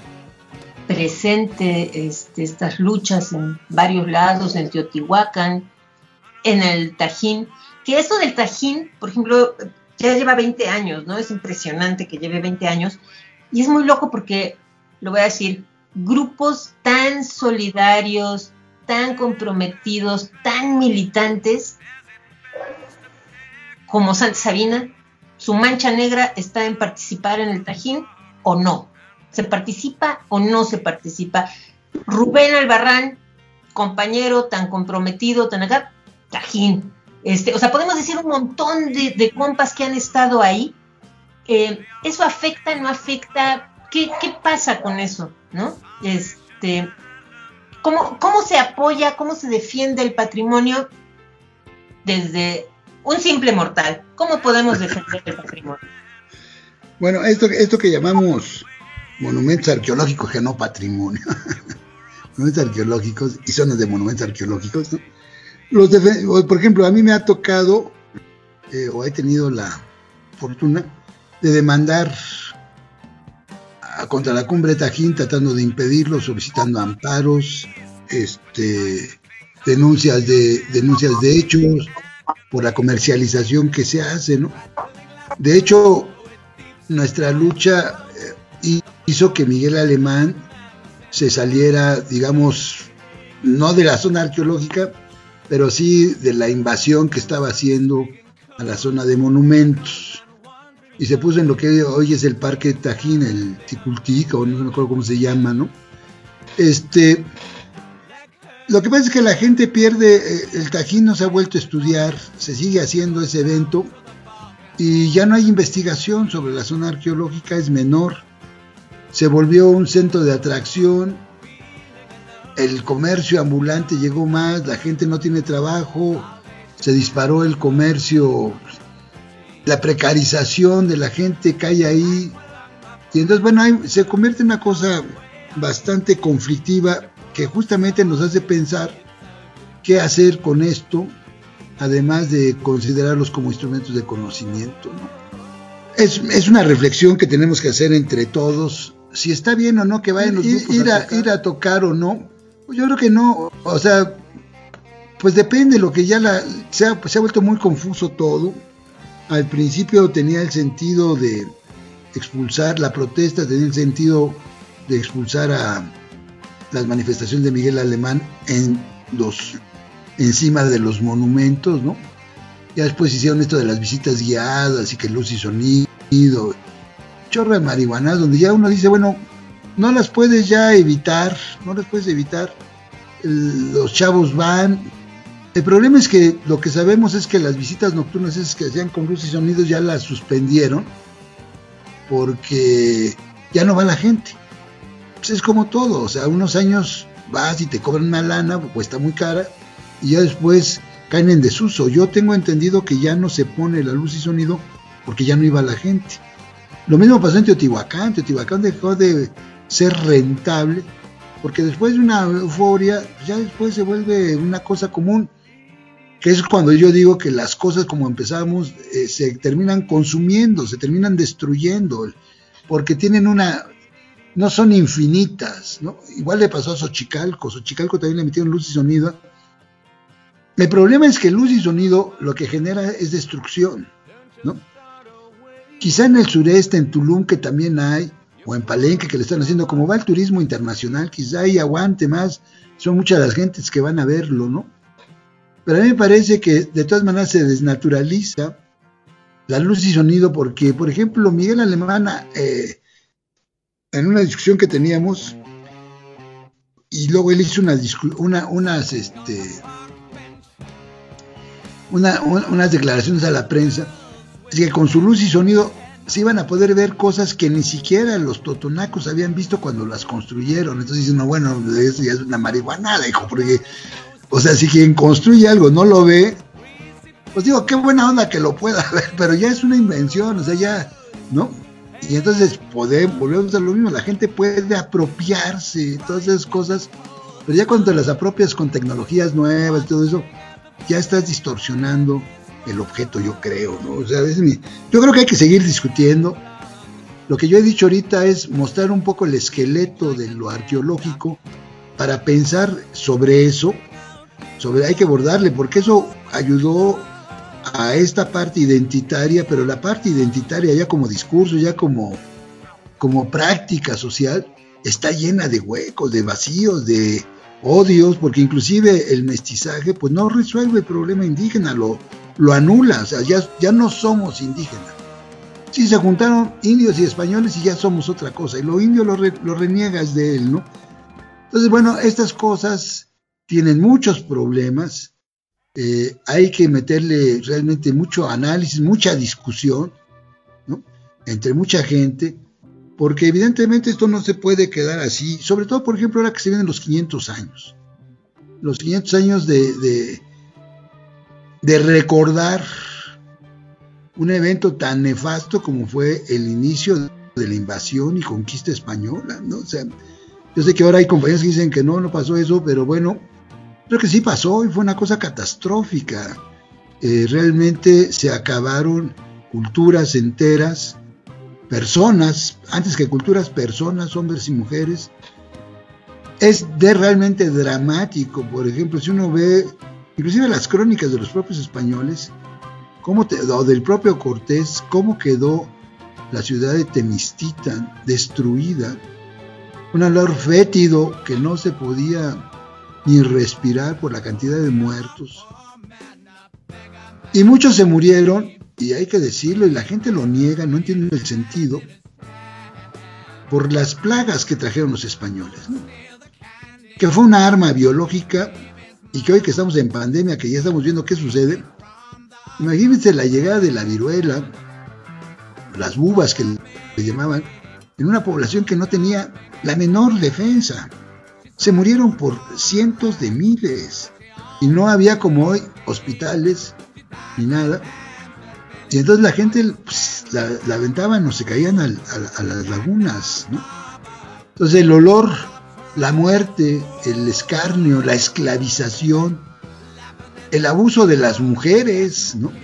presente este, estas luchas en varios lados, en Teotihuacán, en el Tajín, que eso del Tajín, por ejemplo, ya lleva veinte años, ¿no? Es impresionante que lleve veinte años, y es muy loco porque, lo voy a decir, grupos tan solidarios, tan comprometidos, tan militantes, como Santa Sabina, su mancha negra está en participar en el Tajín o no. ¿Se participa o no se participa? Rubén Albarrán, compañero tan comprometido, tan acá, Tajín. Este, o sea, podemos decir un montón de, de compas que han estado ahí. Eh, ¿Eso afecta, no afecta? ¿Qué, qué pasa con eso, no? Este, ¿cómo, ¿Cómo se apoya, cómo se defiende el patrimonio desde un simple mortal? ¿Cómo podemos defender el patrimonio? Bueno, esto, esto que llamamos monumentos arqueológicos, que no patrimonio, monumentos arqueológicos y zonas de monumentos arqueológicos, ¿no? Los defen- por ejemplo, a mí me ha tocado, eh, o he tenido la fortuna de demandar a, contra la Cumbre Tajín, tratando de impedirlo, solicitando amparos, este, este, denuncias de denuncias de hechos, por la comercialización que se hace, ¿no? De hecho, nuestra lucha eh, hizo que Miguel Alemán se saliera, digamos, no de la zona arqueológica, pero sí de la invasión que estaba haciendo a la zona de monumentos, y se puso en lo que hoy es el Parque Tajín, el Ticultic, o no me acuerdo cómo se llama, ¿no? Este, lo que pasa es que la gente pierde, eh, el Tajín no se ha vuelto a estudiar, se sigue haciendo ese evento, y ya no hay investigación sobre la zona arqueológica, es menor, se volvió un centro de atracción, el comercio ambulante llegó más, la gente no tiene trabajo, se disparó el comercio, la precarización de la gente cae ahí, y entonces bueno, hay, se convierte en una cosa bastante conflictiva que justamente nos hace pensar qué hacer con esto, además de considerarlos como instrumentos de conocimiento, ¿no? Es, es una reflexión que tenemos que hacer entre todos, si está bien o no que vayan los grupos ir, a, a ir a tocar o no. Yo creo que no, o sea, pues depende, lo que ya la, se, ha, se ha vuelto muy confuso todo. Al principio tenía el sentido de expulsar, la protesta tenía el sentido de expulsar a las manifestaciones de Miguel Alemán en los, encima de los monumentos, ¿no? Ya después hicieron esto de las visitas guiadas y que luz y sonido, chorro de marihuanas, donde ya uno dice, bueno, no las puedes ya evitar, no las puedes evitar, el, los chavos van. El problema es que lo que sabemos es que las visitas nocturnas esas que hacían con luz y sonidos ya las suspendieron porque ya no va la gente. Pues es como todo, o sea, unos años vas y te cobran una lana, cuesta muy cara, y ya después caen en desuso. Yo tengo entendido que ya no se pone la luz y sonido porque ya no iba la gente. Lo mismo pasó en Teotihuacán, Teotihuacán dejó de ser rentable, porque después de una euforia, ya después se vuelve una cosa común, que es cuando yo digo que las cosas como empezamos eh, se terminan consumiendo, se terminan destruyendo, porque tienen una, no son infinitas, ¿no? Igual le pasó a Xochicalco, Xochicalco también le metieron luz y sonido. El problema es que luz y sonido lo que genera es destrucción, ¿no? Quizá en el sureste, en Tulum, que también hay, o en Palenque, que le están haciendo, como va el turismo internacional, quizá ahí aguante más, son muchas las gentes que van a verlo, ¿no? Pero a mí me parece que de todas maneras se desnaturaliza la luz y sonido, porque, por ejemplo, Miguel Alemán, eh, en una discusión que teníamos, y luego él hizo una, una, unas, este, una, un, unas declaraciones a la prensa, es que con su luz y sonido se iban a poder ver cosas que ni siquiera los totonacos habían visto cuando las construyeron. Entonces dicen, no, bueno, eso ya es una marihuanada, hijo, porque, o sea, si quien construye algo no lo ve, pues digo, qué buena onda que lo pueda ver, pero ya es una invención, o sea, ya, ¿no? Y entonces podemos, volvemos a lo mismo, la gente puede apropiarse de todas esas cosas, pero ya cuando las apropias con tecnologías nuevas y todo eso, ya estás distorsionando el objeto, yo creo, ¿no? O sea, es mi, yo creo que hay que seguir discutiendo. Lo que yo he dicho ahorita es mostrar un poco el esqueleto de lo arqueológico para pensar sobre eso, sobre hay que abordarle, porque eso ayudó a esta parte identitaria, pero la parte identitaria ya como discurso, ya como, como práctica social, está llena de huecos, de vacíos, de odios, porque inclusive el mestizaje pues no resuelve el problema indígena, lo, lo anula, o sea, ya, ya no somos indígenas. Sí, se juntaron indios y españoles y ya somos otra cosa, y lo indio lo, re, lo reniegas de él, ¿no? Entonces, bueno, estas cosas tienen muchos problemas, eh, hay que meterle realmente mucho análisis, mucha discusión, ¿no? Entre mucha gente, porque evidentemente esto no se puede quedar así, sobre todo, por ejemplo, ahora que se vienen los quinientos años, los quinientos años de, de, de recordar un evento tan nefasto como fue el inicio de la invasión y conquista española, ¿no? O sea, yo sé que ahora hay compañeros que dicen que no, no pasó eso, pero bueno, creo que sí pasó y fue una cosa catastrófica. Eh, realmente se acabaron culturas enteras, personas, antes que culturas, personas, hombres y mujeres. es de realmente dramático. Por ejemplo, si uno ve, inclusive las crónicas de los propios españoles, cómo te, o del propio Cortés, cómo quedó la ciudad de Temistitan destruida, un olor fétido que no se podía ni respirar por la cantidad de muertos. Y muchos se murieron, y hay que decirlo, y la gente lo niega, no entiende el sentido, por las plagas que trajeron los españoles, ¿no? Que fue una arma biológica, y que hoy que estamos en pandemia, que ya estamos viendo qué sucede, imagínense la llegada de la viruela, las bubas que le llamaban, en una población que no tenía la menor defensa. Se murieron por cientos de miles, y no había como hoy hospitales ni nada, y entonces la gente pues, la, la aventaban o se caían al, a, a las lagunas, ¿no? Entonces el olor, la muerte, el escarnio, la esclavización, el abuso de las mujeres, ¿no?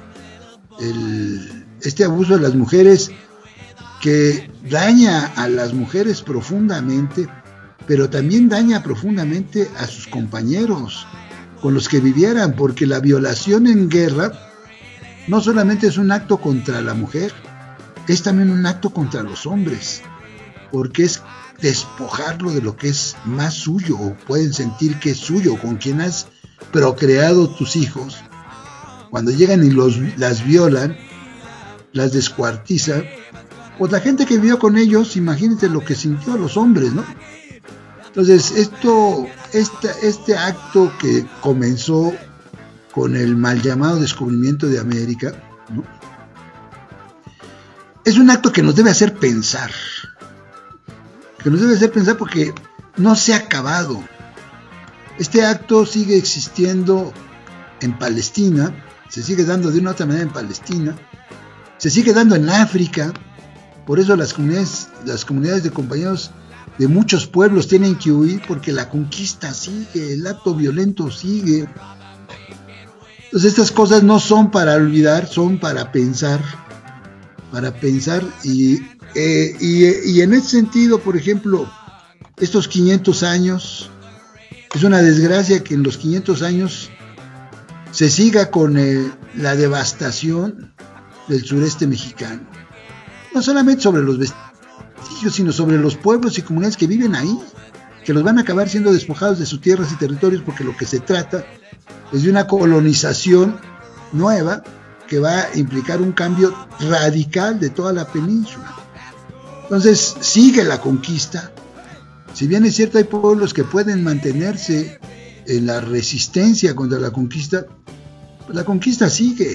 El, este abuso de las mujeres que daña a las mujeres profundamente, pero también daña profundamente a sus compañeros con los que vivieran, porque la violación en guerra no solamente es un acto contra la mujer, es también un acto contra los hombres, porque es despojarlo de lo que es más suyo, o pueden sentir que es suyo, con quien has procreado tus hijos. Cuando llegan y los, las violan, las descuartizan, pues la gente que vivió con ellos, imagínense lo que sintió a los hombres, ¿no? Entonces, esto, este, este acto que comenzó con el mal llamado descubrimiento de América, ¿no? Es un acto que nos debe hacer pensar, que nos debe hacer pensar porque no se ha acabado. Este acto sigue existiendo en Palestina, se sigue dando de una u otra manera en Palestina, se sigue dando en África. Por eso las comunidades, las comunidades de compañeros de muchos pueblos tienen que huir, porque la conquista sigue, el acto violento sigue. Entonces estas cosas no son para olvidar, son para pensar, para pensar y, eh, y, y en ese sentido, por ejemplo, estos quinientos años, es una desgracia que en los quinientos años se siga con eh, la devastación del sureste mexicano. No solamente sobre los vestigios, sino sobre los pueblos y comunidades que viven ahí, que los van a acabar siendo despojados de sus tierras y territorios, porque lo que se trata es de una colonización nueva que va a implicar un cambio radical de toda la península. Entonces sigue la conquista. Si bien es cierto, hay pueblos que pueden mantenerse en la resistencia contra la conquista, pues la conquista sigue.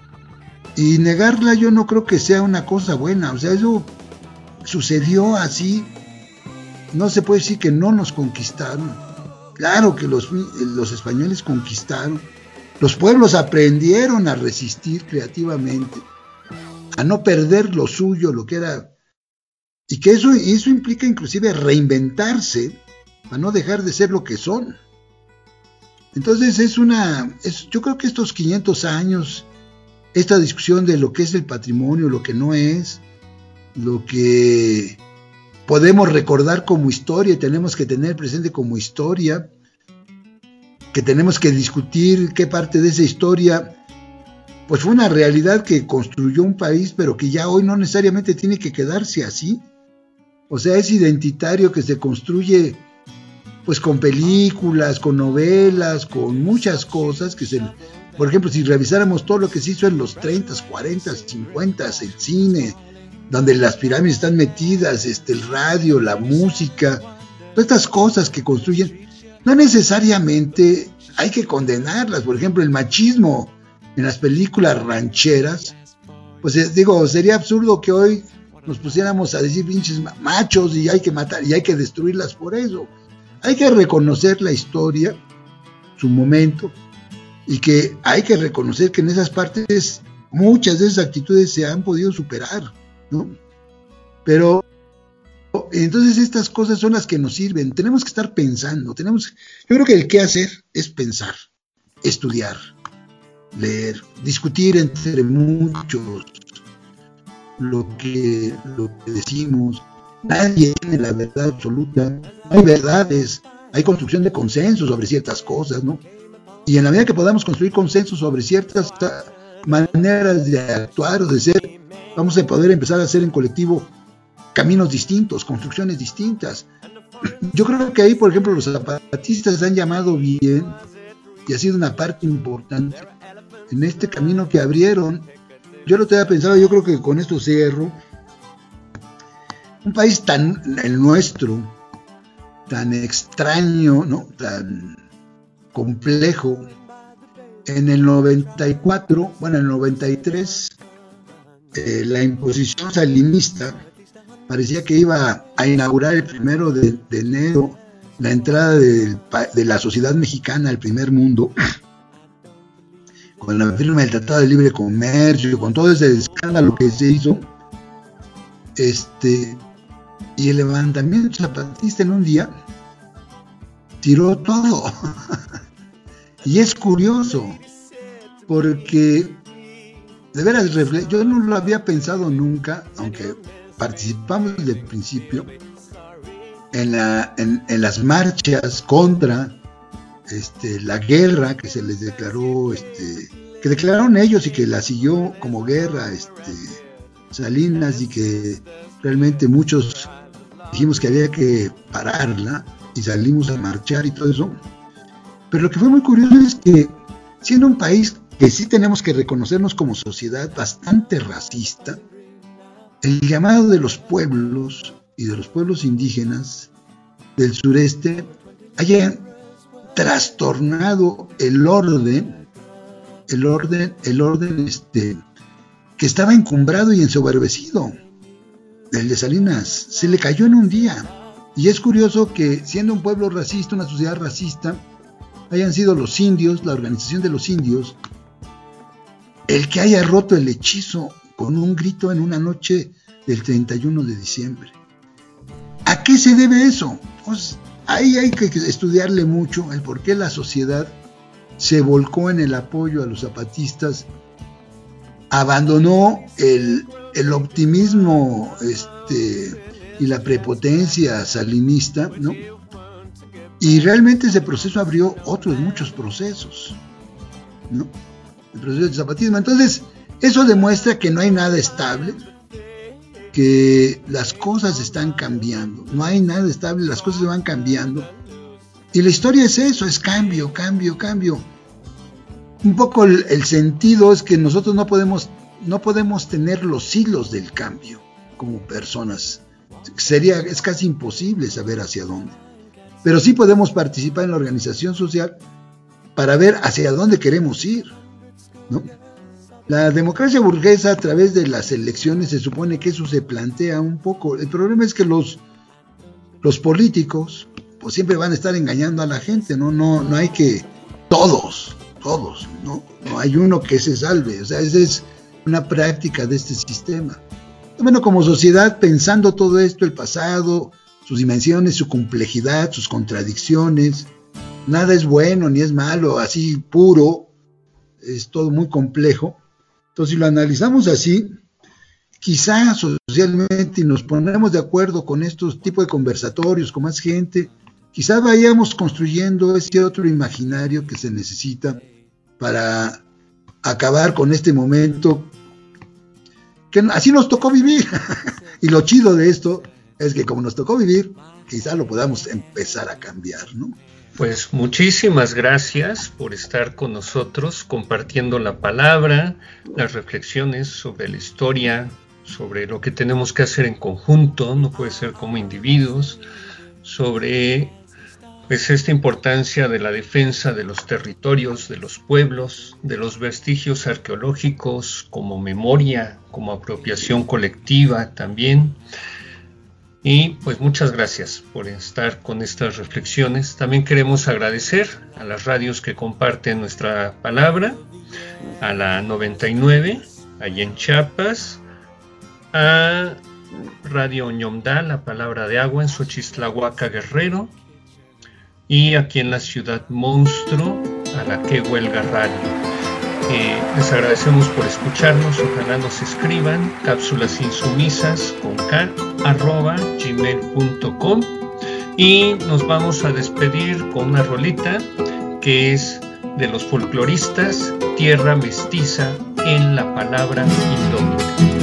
Y negarla yo no creo que sea una cosa buena. O sea, eso sucedió así. No se puede decir que no nos conquistaron. Claro que los, los españoles conquistaron. Los pueblos aprendieron a resistir creativamente, a no perder lo suyo, lo que era. Y que eso, eso implica inclusive reinventarse, a no dejar de ser lo que son. Entonces es una, es, yo creo que estos quinientos años, esta discusión de lo que es el patrimonio, lo que no es, lo que podemos recordar como historia y tenemos que tener presente como historia, que tenemos que discutir qué parte de esa historia pues fue una realidad que construyó un país, pero que ya hoy no necesariamente tiene que quedarse así. O sea, es identitario, que se construye pues con películas, con novelas, con muchas cosas que se... Por ejemplo, si revisáramos todo lo que se hizo en los treinta, cuarenta, cincuenta, el cine, donde las pirámides están metidas, este, el radio, la música, todas estas cosas que construyen, no necesariamente hay que condenarlas. Por ejemplo, el machismo en las películas rancheras, pues eh, digo, sería absurdo que hoy nos pusiéramos a decir pinches machos y hay que matar y hay que destruirlas por eso. Hay que reconocer la historia, su momento, y que hay que reconocer que en esas partes muchas de esas actitudes se han podido superar, ¿no? Pero entonces estas cosas son las que nos sirven. Tenemos que estar pensando, tenemos, yo creo que el qué hacer es pensar, estudiar, leer, discutir entre muchos lo que, lo que decimos, nadie tiene la verdad absoluta, no hay verdades, hay construcción de consensos sobre ciertas cosas, ¿no? Y en la medida que podamos construir consensos sobre ciertas maneras de actuar o de ser, vamos a poder empezar a hacer en colectivo caminos distintos, construcciones distintas. Yo creo que ahí, por ejemplo, los zapatistas han llamado bien y ha sido una parte importante en este camino que abrieron. Yo lo tenía pensado, yo creo que con esto cierro. Un país tan, el nuestro, tan extraño, ¿no? Tan complejo. En el noventa y cuatro, bueno, en el noventa y tres, eh, la imposición salinista parecía que iba a inaugurar el primero de, de enero la entrada de, de la sociedad mexicana al primer mundo, con la firma del Tratado de Libre Comercio, con todo ese escándalo que se hizo, este, y el levantamiento zapatista en un día tiró todo. Y es curioso, porque de veras, yo no lo había pensado nunca, aunque participamos desde el principio en, la, en, en las marchas contra este, la guerra que se les declaró, este, que declararon ellos y que la siguió como guerra este, Salinas, y que realmente muchos dijimos que había que pararla y salimos a marchar y todo eso. Pero lo que fue muy curioso es que, siendo un país que sí tenemos que reconocernos como sociedad bastante racista, el llamado de los pueblos y de los pueblos indígenas del sureste haya trastornado el orden, el orden, el orden este, que estaba encumbrado y ensoberbecido. El de Salinas se le cayó en un día. Y es curioso que, siendo un pueblo racista, una sociedad racista, hayan sido los indios, la organización de los indios, el que haya roto el hechizo con un grito en una noche del treinta y uno de diciembre. ¿A qué se debe eso? Pues ahí hay que estudiarle mucho el por qué la sociedad se volcó en el apoyo a los zapatistas, abandonó el, el optimismo este, y la prepotencia salinista, ¿no? Y realmente ese proceso abrió otros muchos procesos, ¿no? El proceso del zapatismo. Entonces, eso demuestra que no hay nada estable, que las cosas están cambiando, no hay nada estable, las cosas se van cambiando. Y la historia es eso, es cambio, cambio, cambio. Un poco el, el sentido es que nosotros no podemos, no podemos tener los hilos del cambio como personas. Sería, es casi imposible saber hacia dónde. Pero sí podemos participar en la organización social para ver hacia dónde queremos ir, ¿no? La democracia burguesa, a través de las elecciones, se supone que eso se plantea un poco. El problema es que los, los políticos pues siempre van a estar engañando a la gente, ¿no? No, no hay que... Todos, todos, ¿no? No hay uno que se salve. O sea, esa es una práctica de este sistema. Bueno, como sociedad, pensando todo esto, el pasado, sus dimensiones, su complejidad, sus contradicciones, nada es bueno ni es malo, así puro, es todo muy complejo. Entonces, si lo analizamos así, quizás socialmente, y nos ponemos de acuerdo con estos tipos de conversatorios, con más gente, quizás vayamos construyendo ese otro imaginario que se necesita para acabar con este momento que así nos tocó vivir. Y lo chido de esto es que como nos tocó vivir, quizás lo podamos empezar a cambiar, ¿no? Pues muchísimas gracias por estar con nosotros compartiendo la palabra, las reflexiones sobre la historia, sobre lo que tenemos que hacer en conjunto, no puede ser como individuos, sobre pues esta importancia de la defensa de los territorios, de los pueblos, de los vestigios arqueológicos como memoria, como apropiación colectiva también. Y pues muchas gracias por estar con estas reflexiones. También queremos agradecer a las radios que comparten nuestra palabra, a la noventa y nueve, allá en Chiapas, a Radio Ñomdá, la palabra de agua en Xochistlahuaca, Guerrero, y aquí en la ciudad Monstruo, a la Que Huelga Radio. Eh, les agradecemos por escucharnos, ojalá nos escriban, cápsulas insumisas con K arroba gmail punto com. Y nos vamos a despedir con una rolita que es de los folcloristas, Tierra Mestiza en la Palabra Indómita.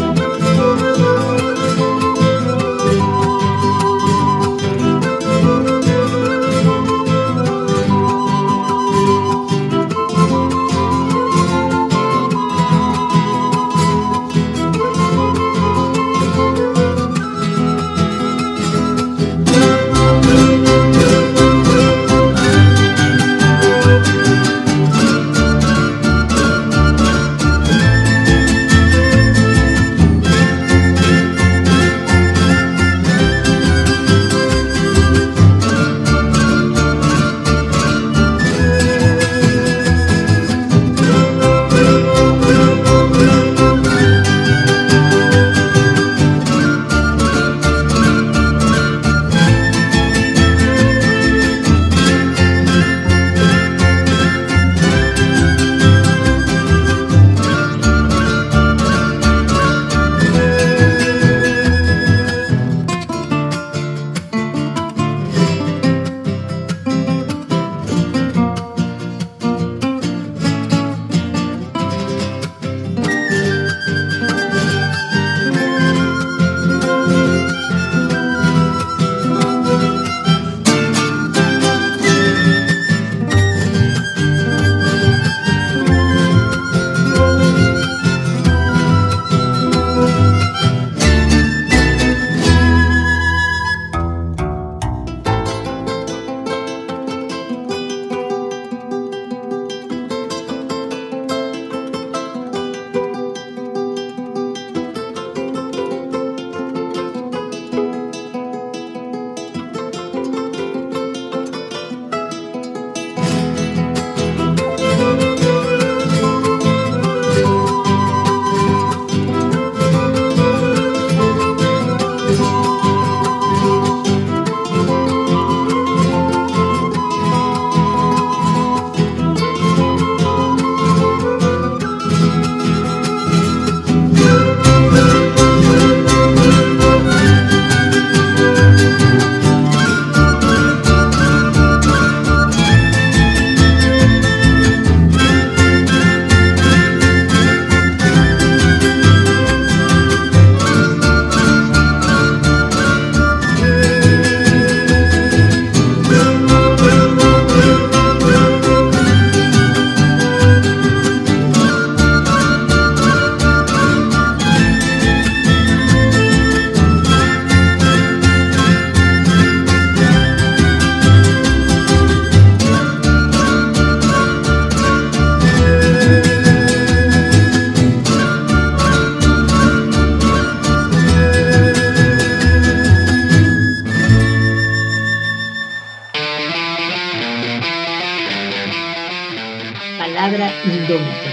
Palabra Indómita.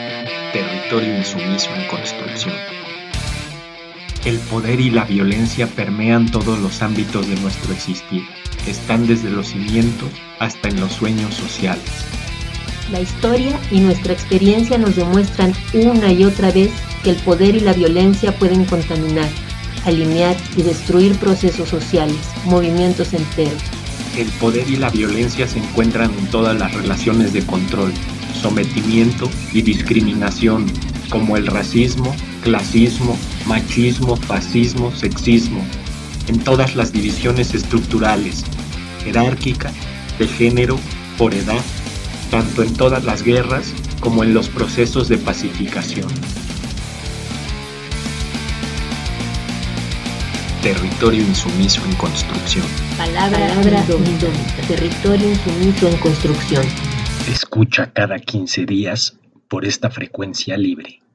Territorio insumiso en construcción. El poder y la violencia permean todos los ámbitos de nuestro existir. Están desde los cimientos hasta en los sueños sociales. La historia y nuestra experiencia nos demuestran una y otra vez que el poder y la violencia pueden contaminar, alinear y destruir procesos sociales, movimientos enteros. El poder y la violencia se encuentran en todas las relaciones de control, sometimiento y discriminación, como el racismo, clasismo, machismo, fascismo, sexismo, en todas las divisiones estructurales, jerárquica, de género, por edad, tanto en todas las guerras como en los procesos de pacificación. Territorio insumiso en construcción. Palabra, Palabra indómita. Territorio insumiso en construcción. Escucha cada quince días por esta frecuencia libre.